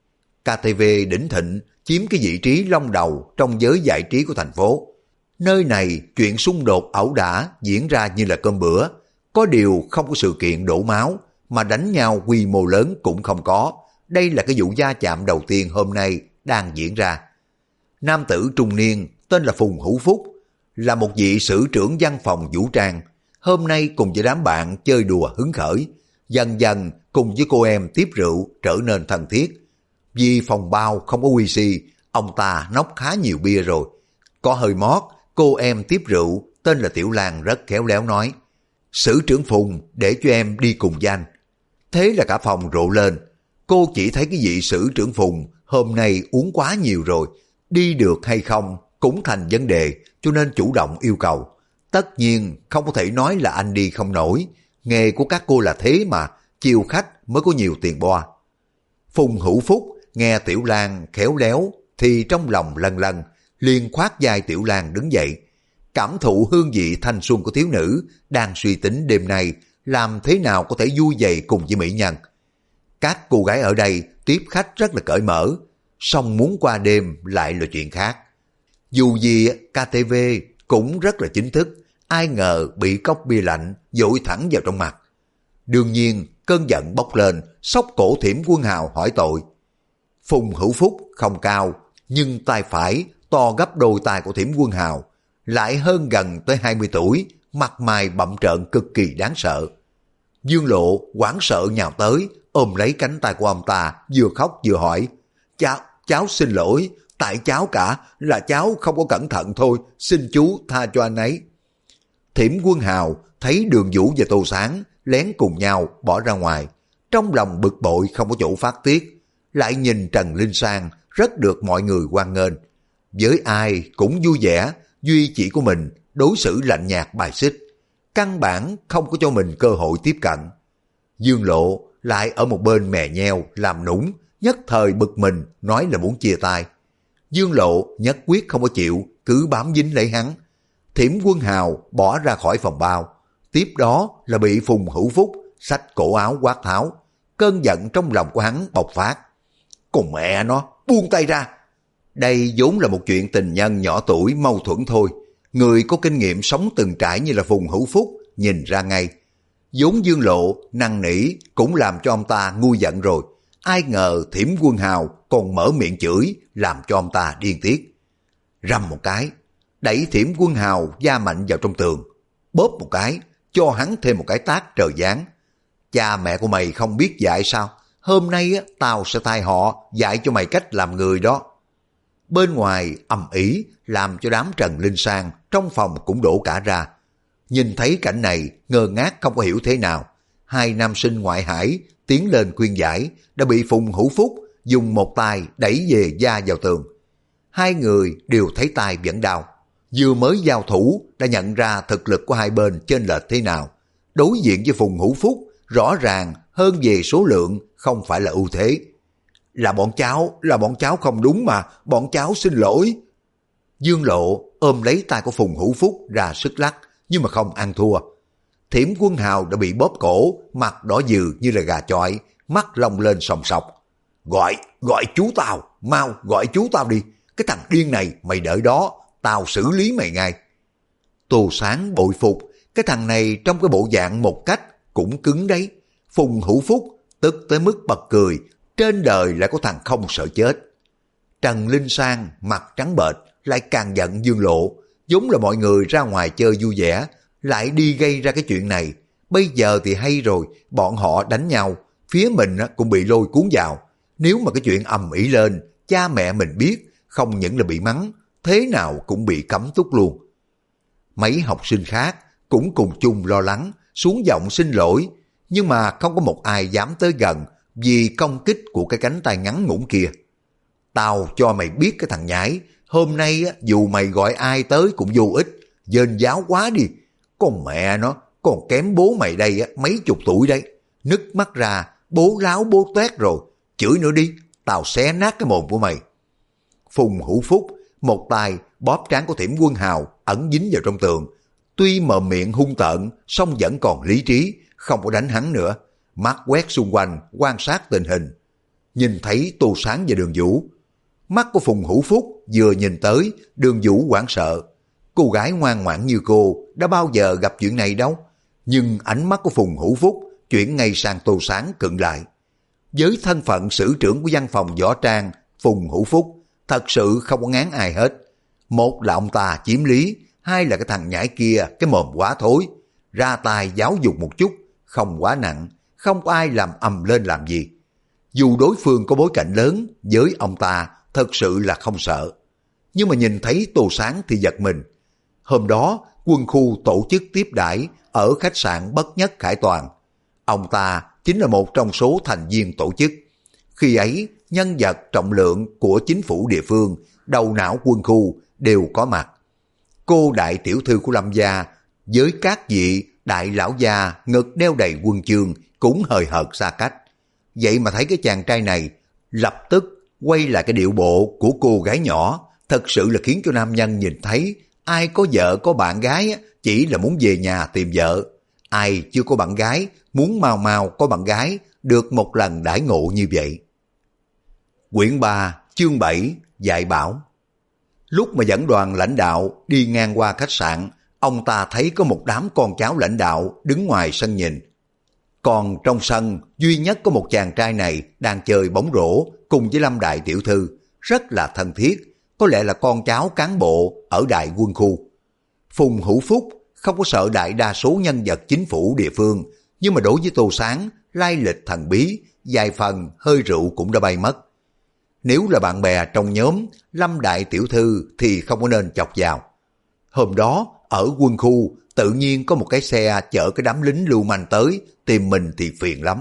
KTV đỉnh thịnh chiếm cái vị trí long đầu trong giới giải trí của thành phố. Nơi này chuyện xung đột ẩu đả diễn ra như là cơm bữa, có điều không có sự kiện đổ máu, mà đánh nhau quy mô lớn cũng không có. Đây là cái vụ va chạm đầu tiên hôm nay đang diễn ra. Nam tử trung niên tên là Phùng Hữu Phúc, là một vị sử trưởng văn phòng vũ trang. Hôm nay cùng với đám bạn chơi đùa hứng khởi, dần dần cùng với cô em tiếp rượu trở nên thân thiết. Vì phòng bao không có WC, ông ta nốc khá nhiều bia rồi. Có hơi mót, cô em tiếp rượu tên là Tiểu Lan rất khéo léo nói: Sử trưởng Phùng để cho em đi cùng với anh. Thế là cả phòng rộ lên. Cô chỉ thấy cái vị sử trưởng Phùng hôm nay uống quá nhiều rồi, đi được hay không cũng thành vấn đề, cho nên chủ động yêu cầu. Tất nhiên không có thể nói là anh đi không nổi, nghề của các cô là thế mà, chiêu khách mới có nhiều tiền bo. Phùng Hữu Phúc nghe Tiểu Lan khéo léo thì trong lòng lân lân, liền khoác vai Tiểu Lan đứng dậy, cảm thụ hương vị thanh xuân của thiếu nữ, đang suy tính đêm nay làm thế nào có thể vui vầy cùng với mỹ nhân. Các cô gái ở đây tiếp khách rất là cởi mở, song muốn qua đêm lại là chuyện khác. Dù gì KTV cũng rất là chính thức, ai ngờ bị cốc bia lạnh dội thẳng vào trong mặt. Đương nhiên cơn giận bốc lên, xốc cổ Thiểm Quân Hào hỏi tội. Phùng Hữu Phúc không cao, nhưng tay phải to gấp đôi tay của Thiểm Quân Hào, lại hơn gần tới 20 tuổi, mặt mày bặm trợn cực kỳ đáng sợ. Dương Lộ hoảng sợ nhào tới, ôm lấy cánh tay của ông ta, vừa khóc vừa hỏi: Cháu xin lỗi, tại cháu cả, là cháu không có cẩn thận thôi, xin chú tha cho anh ấy. Thiểm Quân Hào thấy Đường Vũ và Tô Sáng lén cùng nhau bỏ ra ngoài, trong lòng bực bội không có chỗ phát tiết, lại nhìn Trần Linh Sang rất được mọi người hoan nghênh. Với ai cũng vui vẻ, duy chỉ của mình đối xử lạnh nhạt bài xích, căn bản không có cho mình cơ hội tiếp cận. Dương Lộ lại ở một bên mè nheo làm nũng, nhất thời bực mình nói là muốn chia tay. Dương Lộ nhất quyết không có chịu, cứ bám dính lấy hắn. Thiểm Quân Hào bỏ ra khỏi phòng bao, tiếp đó là bị Phùng Hữu Phúc xách cổ áo quát tháo. Cơn giận trong lòng của hắn bộc phát. Con mẹ nó, buông tay ra! Đây vốn là một chuyện tình nhân nhỏ tuổi mâu thuẫn thôi. Người có kinh nghiệm sống từng trải như là Phùng Hữu Phúc nhìn ra ngay. Vốn Dương Lộ năn nỉ cũng làm cho ông ta nguôi giận rồi. Ai ngờ Thiểm Quân Hào còn mở miệng chửi, làm cho ông ta điên tiết. Rầm một cái, đẩy Thiểm Quân Hào da mạnh vào trong tường, bóp một cái, cho hắn thêm một cái tát trời giáng. Cha mẹ của mày không biết dạy sao? Hôm nay tao sẽ thay họ dạy cho mày cách làm người đó. Bên ngoài ầm ĩ làm cho đám Trần Linh Sang trong phòng cũng đổ cả ra. Nhìn thấy cảnh này ngơ ngác không có hiểu thế nào. Hai nam sinh ngoại hải tiến lên khuyên giải, đã bị Phùng Hữu Phúc dùng một tay đẩy về da vào tường. Hai người đều thấy tay vẫn đau. Vừa mới giao thủ đã nhận ra thực lực của hai bên chênh lệch thế nào. Đối diện với Phùng Hữu Phúc rõ ràng hơn về số lượng, không phải là ưu thế. Là bọn cháu không đúng mà, bọn cháu xin lỗi. Dương Lộ ôm lấy tay của Phùng Hữu Phúc ra sức lắc, nhưng mà không ăn thua. Thiểm Quân Hào đã bị bóp cổ, mặt đỏ dừ như là gà chọi, mắt long lên sòng sọc. Gọi chú tao, mau gọi chú tao đi. Cái thằng điên này mày đợi đó, tao xử lý mày ngay. Tô Sáng bội phục, cái thằng này trong cái bộ dạng một cách cũng cứng đấy. Phùng Hữu Phúc tức tới mức bật cười, trên đời lại có thằng không sợ chết. Trần Linh Sang mặt trắng bệch lại càng giận Dương Lộ, vốn là mọi người ra ngoài chơi vui vẻ, lại đi gây ra cái chuyện này. Bây giờ thì hay rồi, bọn họ đánh nhau, phía mình cũng bị lôi cuốn vào. Nếu mà cái chuyện ầm ĩ lên, cha mẹ mình biết, không những là bị mắng, thế nào cũng bị cấm túc luôn. Mấy học sinh khác cũng cùng chung lo lắng, xuống giọng xin lỗi, nhưng mà không có một ai dám tới gần vì công kích của cái cánh tay ngắn ngủn kia. Tao cho mày biết cái thằng nhãi, hôm nay dù mày gọi ai tới cũng vô ích, dên giáo quá đi. Con mẹ nó, còn kém bố mày đây mấy chục tuổi đấy. Nứt mắt ra, bố láo bố toét rồi, chửi nữa đi, tao xé nát cái mồm của mày. Phùng Hữu Phúc, một tay bóp trán của Thiểm Quân Hào ẩn dính vào trong tường. Tuy mồm miệng hung tợn, song vẫn còn lý trí, không có đánh hắn nữa. Mắt quét xung quanh, quan sát tình hình. Nhìn thấy Tô Sáng và Đường Vũ. Mắt của Phùng Hữu Phúc vừa nhìn tới, Đường Vũ hoảng sợ. Cô gái ngoan ngoãn như cô đã bao giờ gặp chuyện này đâu. Nhưng ánh mắt của Phùng Hữu Phúc chuyển ngay sang Tô Sáng cận lại. Với thân phận sử trưởng của văn phòng võ trang, Phùng Hữu Phúc thật sự không có ngán ai hết. Một là ông ta chiếm lý, hai là cái thằng nhãi kia cái mồm quá thối. Ra tay giáo dục một chút, không quá nặng, không có ai làm ầm lên làm gì. Dù đối phương có bối cảnh lớn, với ông ta thật sự là không sợ. Nhưng mà nhìn thấy Tô Sáng thì giật mình. Hôm đó, quân khu tổ chức tiếp đãi ở khách sạn Bất Nhất Khải Toàn. Ông ta chính là một trong số thành viên tổ chức. Khi ấy, nhân vật trọng lượng của chính phủ địa phương, đầu não quân khu đều có mặt. Cô đại tiểu thư của Lâm gia với các vị đại lão gia ngực đeo đầy quân chương cũng hời hợt xa cách. Vậy mà thấy cái chàng trai này lập tức quay lại cái điệu bộ của cô gái nhỏ, thật sự là khiến cho nam nhân nhìn thấy ai có vợ có bạn gái chỉ là muốn về nhà tìm vợ. Ai chưa có bạn gái muốn mau mau có bạn gái được một lần đãi ngộ như vậy. Quyển 3 chương 7 dạy bảo. Lúc mà dẫn đoàn lãnh đạo đi ngang qua khách sạn, ông ta thấy có một đám con cháu lãnh đạo đứng ngoài sân nhìn. Còn trong sân, duy nhất có một chàng trai này đang chơi bóng rổ cùng với Lâm đại tiểu thư, rất là thân thiết, có lẽ là con cháu cán bộ ở đại quân khu. Phùng Hữu Phúc không có sợ đại đa số nhân vật chính phủ địa phương, nhưng mà đối với Tô Sáng, lai lịch thần bí, vài phần hơi rượu cũng đã bay mất. Nếu là bạn bè trong nhóm, Lâm đại tiểu thư thì không có nên chọc vào. Hôm đó, ở quân khu, tự nhiên có một cái xe chở cái đám lính lưu manh tới, tìm mình thì phiền lắm.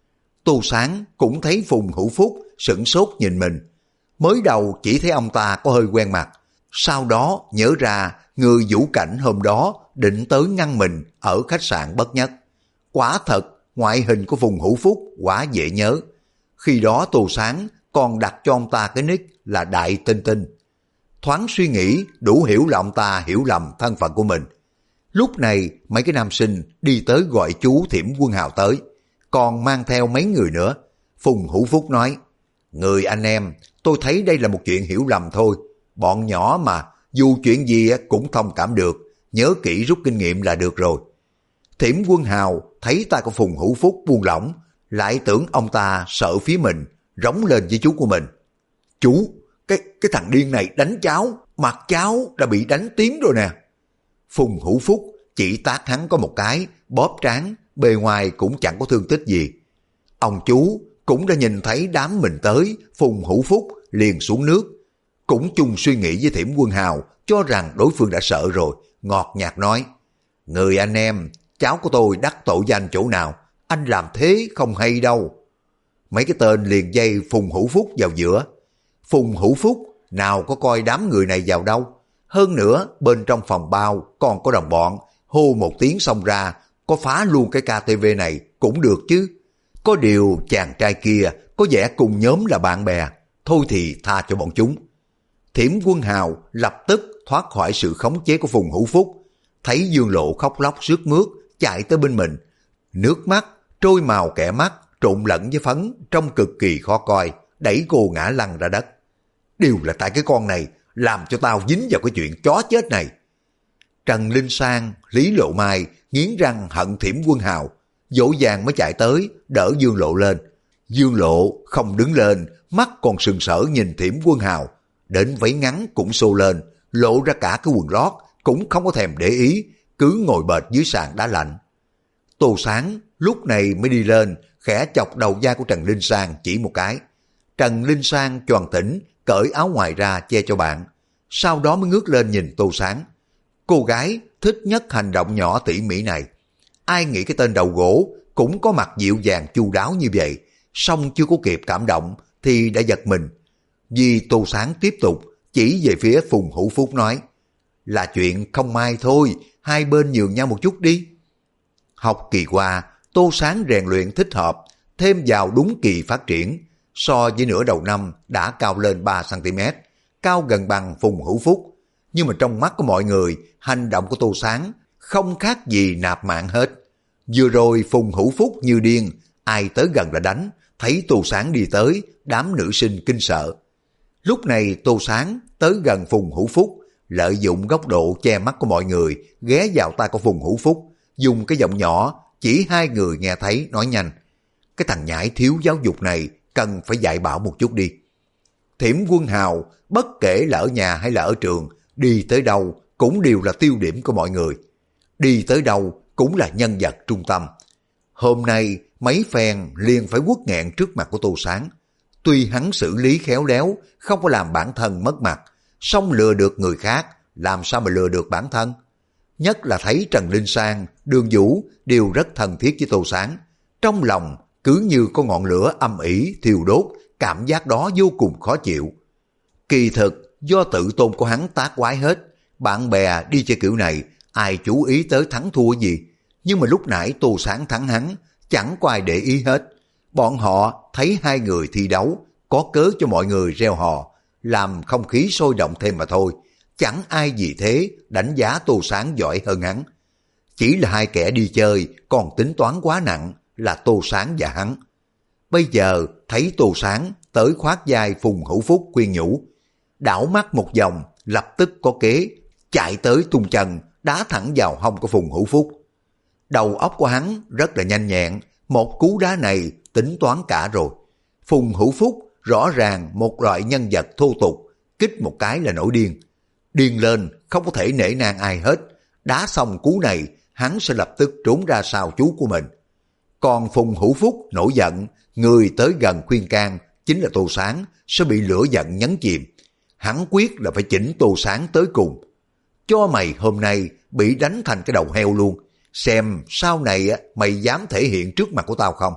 Tô Sáng cũng thấy Phùng Hữu Phúc sửng sốt nhìn mình. Mới đầu chỉ thấy ông ta có hơi quen mặt, sau đó nhớ ra người Vũ Cảnh hôm đó định tới ngăn mình ở khách sạn Bất Nhất. Quả thật, ngoại hình của Phùng Hữu Phúc quá dễ nhớ. Khi đó Tô Sáng còn đặt cho ông ta cái nick là Đại Tinh Tinh. Thoáng suy nghĩ đủ hiểu là ông ta hiểu lầm thân phận của mình. Lúc này mấy cái nam sinh đi tới gọi chú Thiểm Quân Hào tới, còn mang theo mấy người nữa. Phùng Hữu Phúc nói, người anh em, tôi thấy đây là một chuyện hiểu lầm thôi. Bọn nhỏ mà, dù chuyện gì cũng thông cảm được, nhớ kỹ rút kinh nghiệm là được rồi. Thiểm Quân Hào thấy tay của Phùng Hữu Phúc buông lỏng, lại tưởng ông ta sợ phía mình, rống lên với chú của mình. Chú, cái thằng điên này đánh cháu, mặt cháu đã bị đánh tím rồi nè. Phùng Hữu Phúc chỉ tát hắn có một cái, bóp trán, bề ngoài cũng chẳng có thương tích gì. Ông chú cũng đã nhìn thấy đám mình tới, Phùng Hữu Phúc liền xuống nước. Cũng chung suy nghĩ với Thiểm Quân Hào, cho rằng đối phương đã sợ rồi, ngọt nhạt nói, người anh em, cháu của tôi đắc tội danh chỗ nào, anh làm thế không hay đâu. Mấy cái tên liền dây Phùng Hữu Phúc vào giữa. Phùng Hữu Phúc nào có coi đám người này vào đâu. Hơn nữa, bên trong phòng bao còn có đồng bọn, hô một tiếng xông ra, có phá luôn cái KTV này cũng được chứ. Có điều chàng trai kia có vẻ cùng nhóm là bạn bè, thôi thì tha cho bọn chúng. Thiểm Quân Hào lập tức thoát khỏi sự khống chế của Phùng Hữu Phúc, thấy Dương Lộ khóc lóc rướt mướt chạy tới bên mình. Nước mắt trôi màu kẻ mắt trộn lẫn với phấn, trông cực kỳ khó coi, đẩy cô ngã lăn ra đất. Đều là tại cái con này làm cho tao dính vào cái chuyện chó chết này. Trần Linh Sang, Lý Lộ Mai nghiến răng hận Thiểm Quân Hào, dỗ dàng mới chạy tới đỡ Dương Lộ lên. Dương Lộ không đứng lên, mắt còn sừng sỡ nhìn Thiểm Quân Hào, đến váy ngắn cũng xô lên, lộ ra cả cái quần lót, cũng không có thèm để ý, cứ ngồi bệt dưới sàn đá lạnh. Tô Sáng lúc này mới đi lên, khẽ chọc đầu vai của Trần Linh Sang chỉ một cái. Trần Linh Sang choàng tỉnh, cởi áo ngoài ra che cho bạn, sau đó mới ngước lên nhìn Tô Sáng. Cô gái thích nhất hành động nhỏ tỉ mỉ này. Ai nghĩ cái tên đầu gỗ cũng có mặt dịu dàng chu đáo như vậy, song chưa có kịp cảm động thì đã giật mình. Vì Tô Sáng tiếp tục chỉ về phía Phùng Hữu Phúc nói, là chuyện không may thôi, hai bên nhường nhau một chút đi. Học kỳ qua, Tô Sáng rèn luyện thích hợp, thêm vào đúng kỳ phát triển, so với nửa đầu năm đã cao lên 3cm, cao gần bằng Phùng Hữu Phúc. Nhưng mà trong mắt của mọi người, hành động của Tô Sáng không khác gì nạp mạng hết. Vừa rồi Phùng Hữu Phúc như điên, ai tới gần là đánh, thấy Tô Sáng đi tới, đám nữ sinh kinh sợ. Lúc này Tô Sáng tới gần Phùng Hữu Phúc, lợi dụng góc độ che mắt của mọi người, ghé vào tai của Phùng Hữu Phúc, dùng cái giọng nhỏ chỉ hai người nghe thấy nói nhanh, cái thằng nhãi thiếu giáo dục này cần phải dạy bảo một chút đi. Thiểm Quân Hào bất kể là ở nhà hay là ở trường, đi tới đâu cũng đều là tiêu điểm của mọi người, đi tới đâu cũng là nhân vật trung tâm. Hôm nay mấy phen liền phải quất nghẹn trước mặt của Tô Sáng. Tuy hắn xử lý khéo léo, không có làm bản thân mất mặt, song lừa được người khác, làm sao mà lừa được bản thân. Nhất là thấy Trần Linh Sang, Đường Vũ đều rất thân thiết với Tô Sáng. Trong lòng cứ như có ngọn lửa âm ỉ thiêu đốt, cảm giác đó vô cùng khó chịu. Kỳ thực do tự tôn của hắn tác quái hết, bạn bè đi chơi kiểu này, ai chú ý tới thắng thua gì. Nhưng mà lúc nãy Tô Sáng thắng hắn, chẳng có ai để ý hết. Bọn họ thấy hai người thi đấu, có cớ cho mọi người reo hò, làm không khí sôi động thêm mà thôi. Chẳng ai vì thế đánh giá Tô Sáng giỏi hơn hắn. Chỉ là hai kẻ đi chơi, còn tính toán quá nặng là Tô Sáng và hắn. Bây giờ thấy Tô Sáng tới khoát vai Phùng Hữu Phúc khuyên nhủ, đảo mắt một vòng, lập tức có kế, chạy tới tung chân, đá thẳng vào hông của Phùng Hữu Phúc. Đầu óc của hắn rất là nhanh nhẹn, một cú đá này tính toán cả rồi. Phùng Hữu Phúc rõ ràng một loại nhân vật thô tục, kích một cái là nổi điên. Điên lên không có thể nể nang ai hết, đá xong cú này hắn sẽ lập tức trốn ra sau chú của mình. Còn Phùng Hữu Phúc nổi giận, người tới gần khuyên can chính là Tô Sáng, sẽ bị lửa giận nhấn chìm. Hắn quyết là phải chỉnh Tô Sáng tới cùng. Cho mày hôm nay bị đánh thành cái đầu heo luôn, xem sau này mày dám thể hiện trước mặt của tao không.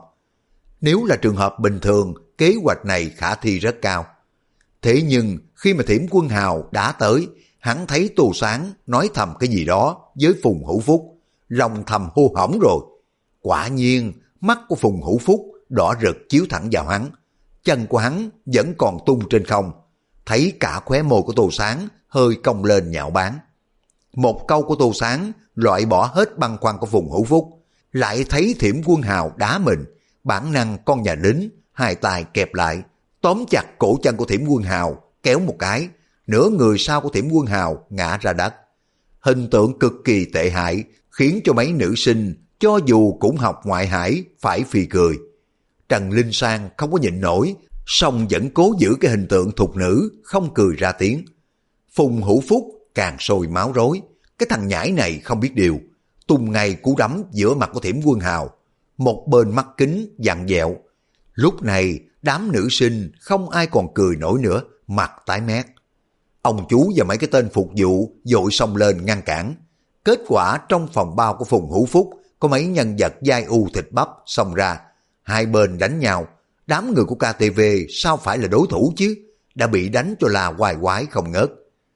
Nếu là trường hợp bình thường, kế hoạch này khả thi rất cao. Thế nhưng khi mà Thiểm Quân Hào đã tới, hắn thấy Tô Sáng nói thầm cái gì đó với Phùng Hữu Phúc, lòng thầm hô hỏng rồi. Quả nhiên mắt của Phùng Hữu Phúc đỏ rực chiếu thẳng vào hắn, chân của hắn vẫn còn tung trên không, thấy cả khóe môi của Tô Sáng hơi cong lên nhạo báng. Một câu của Tô Sáng loại bỏ hết băn khoăn của Phùng Hữu Phúc, lại thấy Thiểm Quân Hào đá mình, bản năng con nhà lính, hai tay kẹp lại, tóm chặt cổ chân của Thiểm Quân Hào, kéo một cái, nửa người sau của Thiểm Quân Hào ngã ra đất. Hình tượng cực kỳ tệ hại, khiến cho mấy nữ sinh, cho dù cũng học ngoại hải, phải phì cười. Trần Linh Sang không có nhịn nổi, song vẫn cố giữ cái hình tượng thục nữ, không cười ra tiếng. Phùng Hữu Phúc càng sôi máu rối, cái thằng nhãi này không biết điều, tung ngay cú đấm giữa mặt của Thiểm Quân Hào, một bên mắt kính vặn vẹo. Lúc này đám nữ sinh không ai còn cười nổi nữa, mặt tái mét. Ông chú và mấy cái tên phục vụ dội xông lên ngăn cản. Kết quả trong phòng bao của Phùng Hữu Phúc có mấy nhân vật dai u thịt bắp xông ra, hai bên đánh nhau. Đám người của KTV sao phải là đối thủ chứ, đã bị đánh cho là hoài quái không ngớt.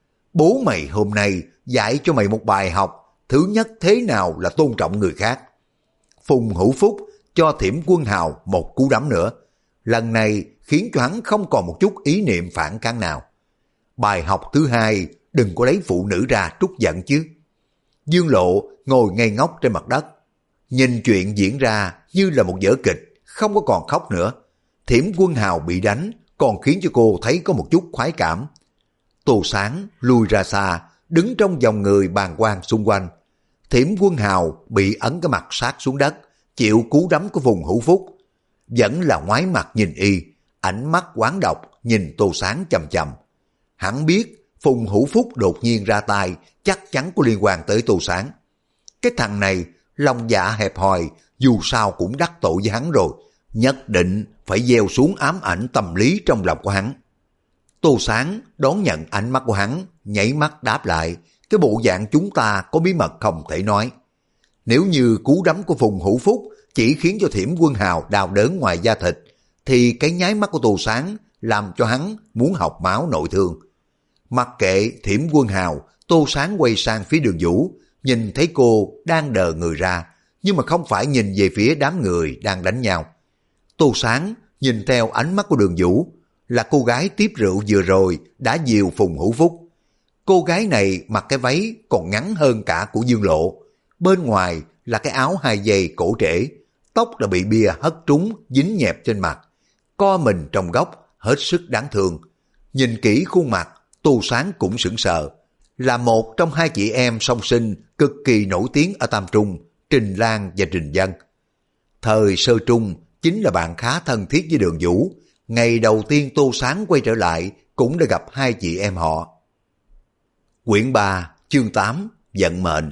Bố mày hôm nay dạy cho mày một bài học, thứ nhất thế nào là tôn trọng người khác. Phùng Hữu Phúc cho Thiểm Quân Hào một cú đấm nữa, lần này khiến cho hắn không còn một chút ý niệm phản kháng nào. Bài học thứ hai, đừng có lấy phụ nữ ra trút giận chứ. Dương Lộ ngồi ngây ngốc trên mặt đất, nhìn chuyện diễn ra như là một vở kịch, không có còn khóc nữa. Thiểm Quân Hào bị đánh còn khiến cho cô thấy có một chút khoái cảm. Tô Sáng lui ra xa, đứng trong dòng người bàng quan xung quanh. Thiểm Quân Hào bị ấn cái mặt sát xuống đất, chịu cú đấm của Phùng Hữu Phúc. vẫn là ngoái mặt nhìn y, ánh mắt oán độc nhìn Tô Sáng chằm chằm. Hắn biết Phùng Hữu Phúc đột nhiên ra tay chắc chắn có liên quan tới Tô Sáng. Cái thằng này lòng dạ hẹp hòi, dù sao cũng đắc tội với hắn rồi, nhất định phải gieo xuống ám ảnh tâm lý trong lòng của hắn. Tô Sáng đón nhận ánh mắt của hắn, nhảy mắt đáp lại, cái bộ dạng chúng ta có bí mật không thể nói. Nếu như cú đấm của Phùng Hữu Phúc chỉ khiến cho Thiểm Quân Hào đau đớn ngoài da thịt, thì cái nháy mắt của Tô Sáng làm cho hắn muốn học máu nội thương. Mặc kệ Thiểm Quân Hào, Tô Sáng quay sang phía Đường Vũ, nhìn thấy cô đang đờ người ra, nhưng mà không phải nhìn về phía đám người đang đánh nhau. Tô Sáng nhìn theo ánh mắt của Đường Vũ, là cô gái tiếp rượu vừa rồi đã dìu Phùng Hữu Phúc. Cô gái này mặc cái váy còn ngắn hơn cả của Dương Lộ, bên ngoài là cái áo 2 dây cổ trễ, tóc đã bị bia hất trúng dính nhẹp trên mặt, co mình trong góc hết sức đáng thương. Nhìn kỹ khuôn mặt, Tô Sáng cũng sững sờ, là một trong 2 chị em song sinh cực kỳ nổi tiếng ở Tam Trung, Trình Lan và Trình Dân. Thời sơ trung chính là bạn khá thân thiết với Đường Vũ. Ngày đầu tiên Tô Sáng quay trở lại cũng đã gặp 2 chị em họ. Quyển 3, chương 8, Vận mệnh.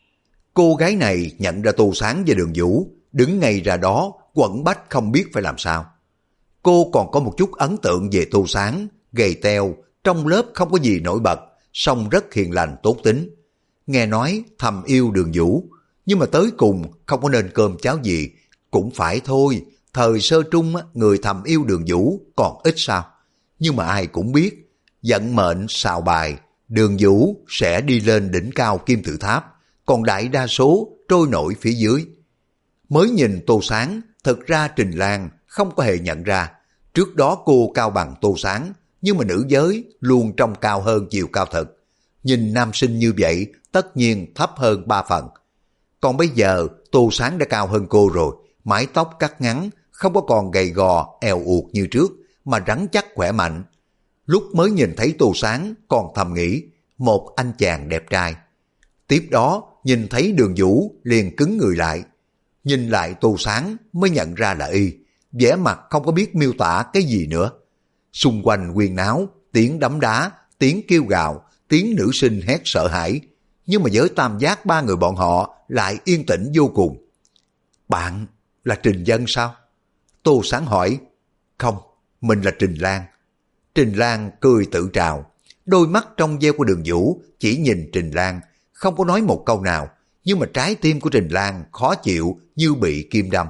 Cô gái này nhận ra Tô Sáng và Đường Vũ, đứng ngay ra đó quẫn bách không biết phải làm sao. Cô còn có một chút ấn tượng về Tô Sáng, gầy teo, trong lớp không có gì nổi bật, song rất hiền lành tốt tính. Nghe nói thầm yêu Đường Vũ, nhưng mà tới cùng không có nên cơm cháo gì, cũng phải thôi. Thời sơ trung người thầm yêu Đường Vũ còn ít sao. Nhưng mà ai cũng biết, vận mệnh xào bài, Đường Vũ sẽ đi lên đỉnh cao kim tự tháp, còn đại đa số trôi nổi phía dưới. Mới nhìn Tô Sáng, thực ra Trình Lan không có hề nhận ra. Trước đó cô cao bằng Tô Sáng, nhưng mà nữ giới luôn trông cao hơn chiều cao thật. Nhìn nam sinh như vậy tất nhiên thấp hơn 3 phần. Còn bây giờ Tô Sáng đã cao hơn cô rồi, mái tóc cắt ngắn, không có còn gầy gò, eo uột như trước, mà rắn chắc khỏe mạnh. Lúc mới nhìn thấy Tô Sáng còn thầm nghĩ, một anh chàng đẹp trai. Tiếp đó nhìn thấy Đường Vũ liền cứng người lại. Nhìn lại Tô Sáng mới nhận ra là y, vẻ mặt không có biết miêu tả cái gì nữa. Xung quanh huyên náo, tiếng đấm đá, tiếng kêu gào, tiếng nữ sinh hét sợ hãi. Nhưng mà với tam giác 3 người bọn họ lại yên tĩnh vô cùng. Bạn là Trình Dân sao? Tô Sáng hỏi. Không, mình là Trình Lan. Trình Lan cười tự trào, đôi mắt trong veo của Đường Vũ chỉ nhìn Trình Lan, không có nói một câu nào, nhưng mà trái tim của Trình Lan khó chịu như bị kim đâm.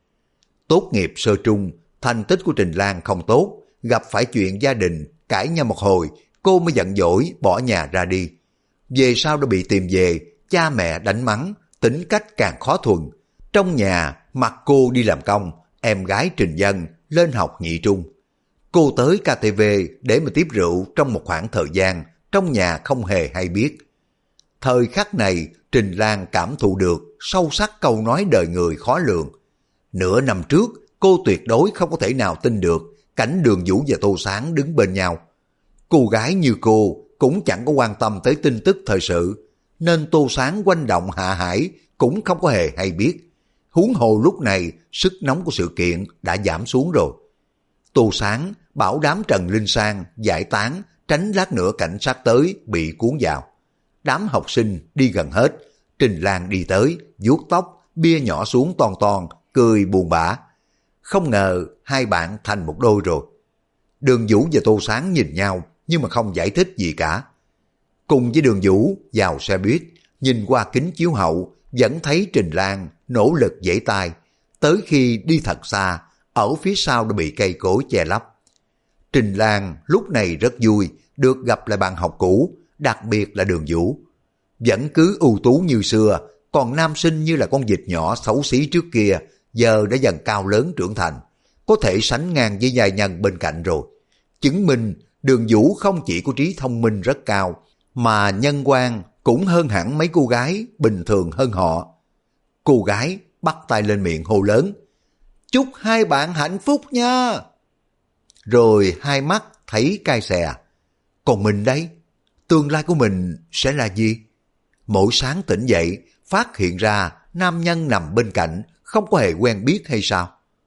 Tốt nghiệp sơ trung, thành tích của Trình Lan không tốt, gặp phải chuyện gia đình, cãi nhau một hồi, cô mới giận dỗi bỏ nhà ra đi. Về sau đã bị tìm về, cha mẹ đánh mắng, tính cách càng khó thuần. Trong nhà mặc cô đi làm công, em gái Trình Dân lên học nhị trung. Cô tới KTV để mà tiếp rượu trong một khoảng thời gian, trong nhà không hề hay biết. Thời khắc này, Trình Lan cảm thụ được sâu sắc câu nói đời người khó lường. Nửa năm trước, cô tuyệt đối không có thể nào tin được cảnh Đường Vũ và Tô Sáng đứng bên nhau. Cô gái như cô cũng chẳng có quan tâm tới tin tức thời sự, nên Tô Sáng quanh động hạ hải cũng không có hề hay biết. Huống hồ lúc này, sức nóng của sự kiện đã giảm xuống rồi. Tô Sáng bảo đám Trần Linh Sang giải tán, tránh lát nữa cảnh sát tới bị cuốn vào. Đám học sinh đi gần hết, Trình Lan đi tới, vuốt tóc, bia nhỏ xuống ton ton, cười buồn bã. Không ngờ 2 bạn thành một đôi rồi. Đường Vũ và Tô Sáng nhìn nhau nhưng mà không giải thích gì cả. Cùng với Đường Vũ vào xe buýt, nhìn qua kính chiếu hậu vẫn thấy Trình Lan nỗ lực giãy tay, tới khi đi thật xa, ở phía sau đã bị cây cối che lấp. Trình Lan lúc này rất vui được gặp lại bạn học cũ, đặc biệt là Đường Vũ. Vẫn cứ ưu tú như xưa, còn nam sinh như là con vịt nhỏ xấu xí trước kia, giờ đã dần cao lớn trưởng thành, có thể sánh ngang với giai nhân bên cạnh rồi. Chứng minh Đường Vũ không chỉ có trí thông minh rất cao, mà nhân quan cũng hơn hẳn mấy cô gái bình thường hơn họ. Cô gái bắt tay lên miệng hô lớn, chúc 2 bạn hạnh phúc nha. Rồi 2 mắt thấy cay xè. Còn mình đây, tương lai của mình sẽ là gì? Mỗi sáng tỉnh dậy, phát hiện ra nam nhân nằm bên cạnh, không có hề quen biết hay sao?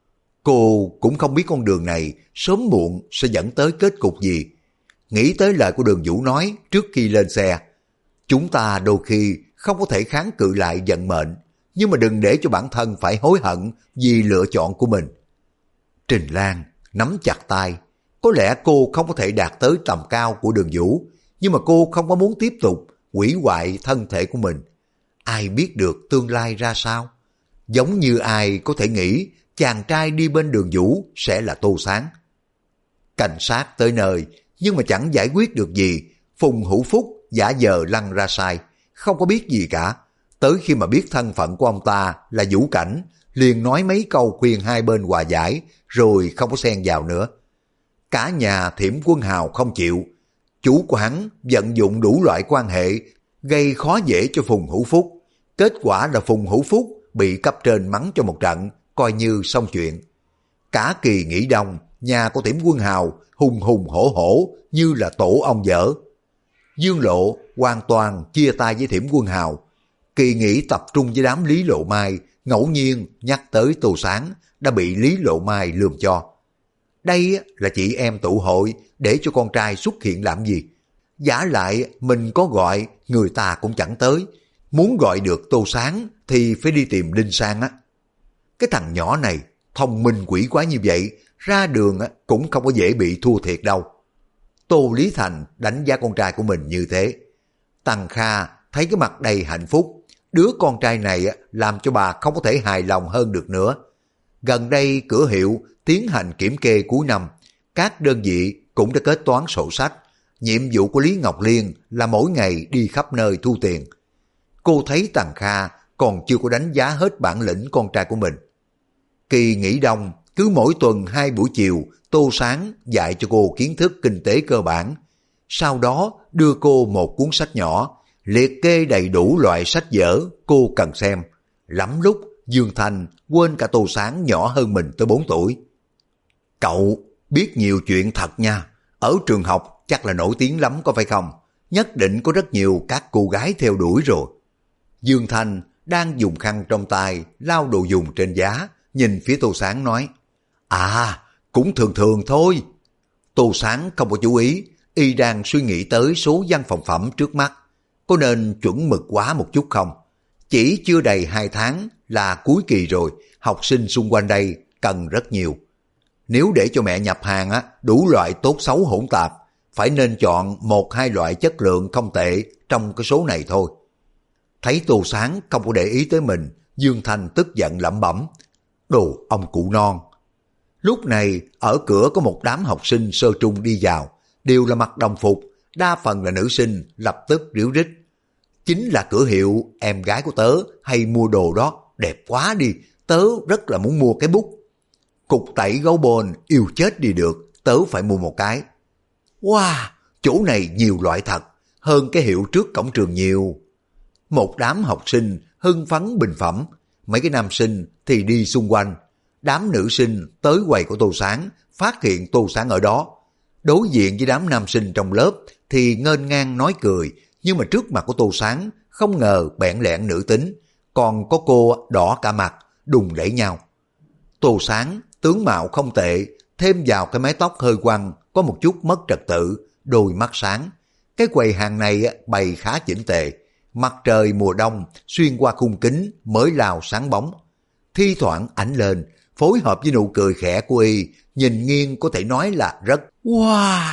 Cô cũng không biết con đường này sớm muộn sẽ dẫn tới kết cục gì. Nghĩ tới lời của Đường Vũ nói trước khi lên xe. Chúng ta đôi khi không có thể kháng cự lại vận mệnh, nhưng mà đừng để cho bản thân phải hối hận vì lựa chọn của mình. Trình Lan nắm chặt tay. Có lẽ cô không có thể đạt tới tầm cao của Đường Vũ, nhưng mà cô không có muốn tiếp tục hủy hoại thân thể của mình. Ai biết được tương lai ra sao? Giống như ai có thể nghĩ chàng trai đi bên Đường Vũ sẽ là Tô Sáng. Cảnh sát tới nơi, nhưng mà chẳng giải quyết được gì. Phùng Hữu Phúc giả vờ lăn ra sai, không có biết gì cả. Tới khi mà biết thân phận của ông ta là Vũ Cảnh, liền nói mấy câu khuyên hai bên hòa giải, rồi không có xen vào nữa. Cả nhà Thiểm Quân Hào không chịu. Chú của hắn vận dụng đủ loại quan hệ, gây khó dễ cho Phùng Hữu Phúc. Kết quả là Phùng Hữu Phúc bị cấp trên mắng cho một trận, coi như xong chuyện. Cả kỳ nghỉ đông, nhà của Thiểm Quân Hào hùng hùng hổ hổ như là tổ ong dở. Dương Lộ hoàn toàn chia tay với Thiểm Quân Hào. Kỳ nghỉ tập trung với đám Lý Lộ Mai, ngẫu nhiên nhắc tới Tô Sáng đã bị Lý Lộ Mai lườm cho. Đây là chị em tụ hội để cho con trai xuất hiện làm gì? Giả lại mình có gọi người ta cũng chẳng tới. Muốn gọi được Tô Sáng thì phải đi tìm Đinh Sang á. Cái thằng nhỏ này thông minh quỷ quái như vậy, ra đường cũng không có dễ bị thua thiệt đâu. Tô Lý Thành đánh giá con trai của mình như thế. Tằng Kha thấy cái mặt đầy hạnh phúc. Đứa con trai này làm cho bà không có thể hài lòng hơn được nữa. Gần đây cửa hiệu tiến hành kiểm kê cuối năm. Các đơn vị cũng đã kết toán sổ sách. Nhiệm vụ của Lý Ngọc Liên là mỗi ngày đi khắp nơi thu tiền. Cô thấy Tằng Kha còn chưa có đánh giá hết bản lĩnh con trai của mình. Kỳ nghỉ đông, cứ mỗi tuần 2 buổi chiều, Tô Sáng dạy cho cô kiến thức kinh tế cơ bản. Sau đó đưa cô một cuốn sách nhỏ, liệt kê đầy đủ loại sách vở cô cần xem. Lắm lúc Dương Thanh quên cả Tô Sáng nhỏ hơn mình tới 4 tuổi. Cậu biết nhiều chuyện thật nha, ở trường học chắc là nổi tiếng lắm có phải không? Nhất định có rất nhiều các cô gái theo đuổi rồi. Dương Thanh đang dùng khăn trong tay lau đồ dùng trên giá, nhìn phía Tô Sáng nói, à, cũng thường thường thôi. Tô Sáng không có chú ý, y đang suy nghĩ tới số văn phòng phẩm trước mắt. Có nên chuẩn mực quá một chút không? Chỉ chưa đầy 2 tháng là cuối kỳ rồi, học sinh xung quanh đây cần rất nhiều. Nếu để cho mẹ nhập hàng đủ loại tốt xấu hỗn tạp, phải nên chọn 1-2 loại chất lượng không tệ trong cái số này thôi. Thấy Tô Sáng không có để ý tới mình, Dương Thanh tức giận lẩm bẩm, đồ ông cụ non. Lúc này ở cửa có một đám học sinh sơ trung đi vào, đều là mặc đồng phục, đa phần là nữ sinh, lập tức ríu rít. Chính là cửa hiệu em gái của tớ hay mua đồ đó, đẹp quá đi, tớ rất là muốn mua cái bút. Cục tẩy gấu bồn yêu chết đi được, tớ phải mua một cái. Wow, chỗ này nhiều loại thật, hơn cái hiệu trước cổng trường nhiều. Một đám học sinh hưng phấn bình phẩm, mấy cái nam sinh thì đi xung quanh. Đám nữ sinh tới quầy của Tô Sáng, phát hiện Tô Sáng ở đó. Đối diện với đám nam sinh trong lớp thì nghênh ngang nói cười, nhưng mà trước mặt của Tô Sáng không ngờ bẽn lẽn nữ tính, còn có cô đỏ cả mặt, đùng đẩy nhau. Tô Sáng tướng mạo không tệ, thêm vào cái mái tóc hơi quăn, có một chút mất trật tự, đôi mắt sáng. Cái quầy hàng này bày khá chỉnh tề, mặt trời mùa đông xuyên qua khung kính mới lao sáng bóng. Thi thoảng ảnh lên, phối hợp với nụ cười khẽ của y, nhìn nghiêng có thể nói là rất wow.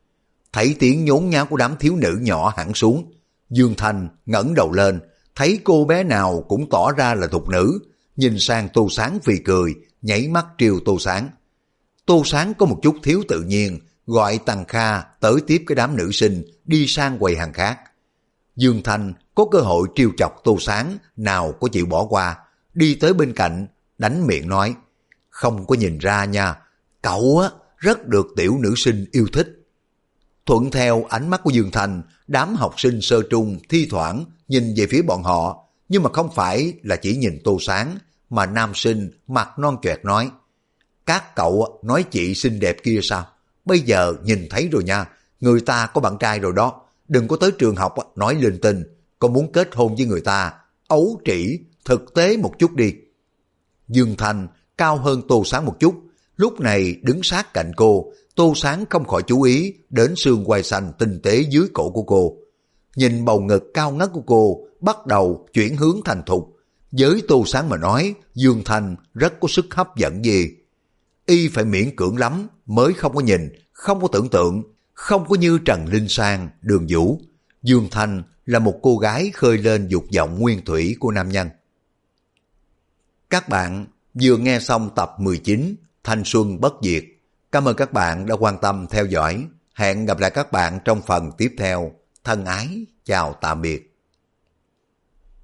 Thấy tiếng nhốn nháo của đám thiếu nữ nhỏ hẳn xuống, Dương Thanh ngẩng đầu lên, thấy cô bé nào cũng tỏ ra là thục nữ, nhìn sang Tô Sáng phì cười, nhảy mắt trêu Tô Sáng. Tô Sáng có một chút thiếu tự nhiên, gọi Tằng Kha tới tiếp cái đám nữ sinh đi sang quầy hàng khác. Dương Thanh có cơ hội trêu chọc Tô Sáng, nào có chịu bỏ qua, đi tới bên cạnh, đánh miệng nói, không có nhìn ra nha, cậu rất được tiểu nữ sinh yêu thích. Thuận theo ánh mắt của Dương Thanh, đám học sinh sơ trung thi thoảng nhìn về phía bọn họ, nhưng mà không phải là chỉ nhìn Tô Sáng, mà nam sinh mặt non choẹt nói, các cậu nói chị xinh đẹp kia sao? Bây giờ nhìn thấy rồi nha, người ta có bạn trai rồi đó, đừng có tới trường học nói linh tinh, có muốn kết hôn với người ta, ấu trĩ, thực tế một chút đi. Dương Thanh cao hơn Tô Sáng một chút. Lúc này đứng sát cạnh cô, Tô Sáng không khỏi chú ý đến xương quai xanh tinh tế dưới cổ của cô. Nhìn bầu ngực cao ngất của cô bắt đầu chuyển hướng thành thục. Với Tô Sáng mà nói, Dương Thanh rất có sức hấp dẫn gì. Y phải miễn cưỡng lắm mới không có nhìn, không có tưởng tượng, không có như Trần Linh Sang, Đường Vũ. Dương Thanh là một cô gái khơi lên dục vọng nguyên thủy của nam nhân. Các bạn vừa nghe xong tập 19 Thanh Xuân Bất Diệt. Cảm ơn các bạn đã quan tâm theo dõi. Hẹn gặp lại các bạn trong phần tiếp theo. Thân ái, chào tạm biệt.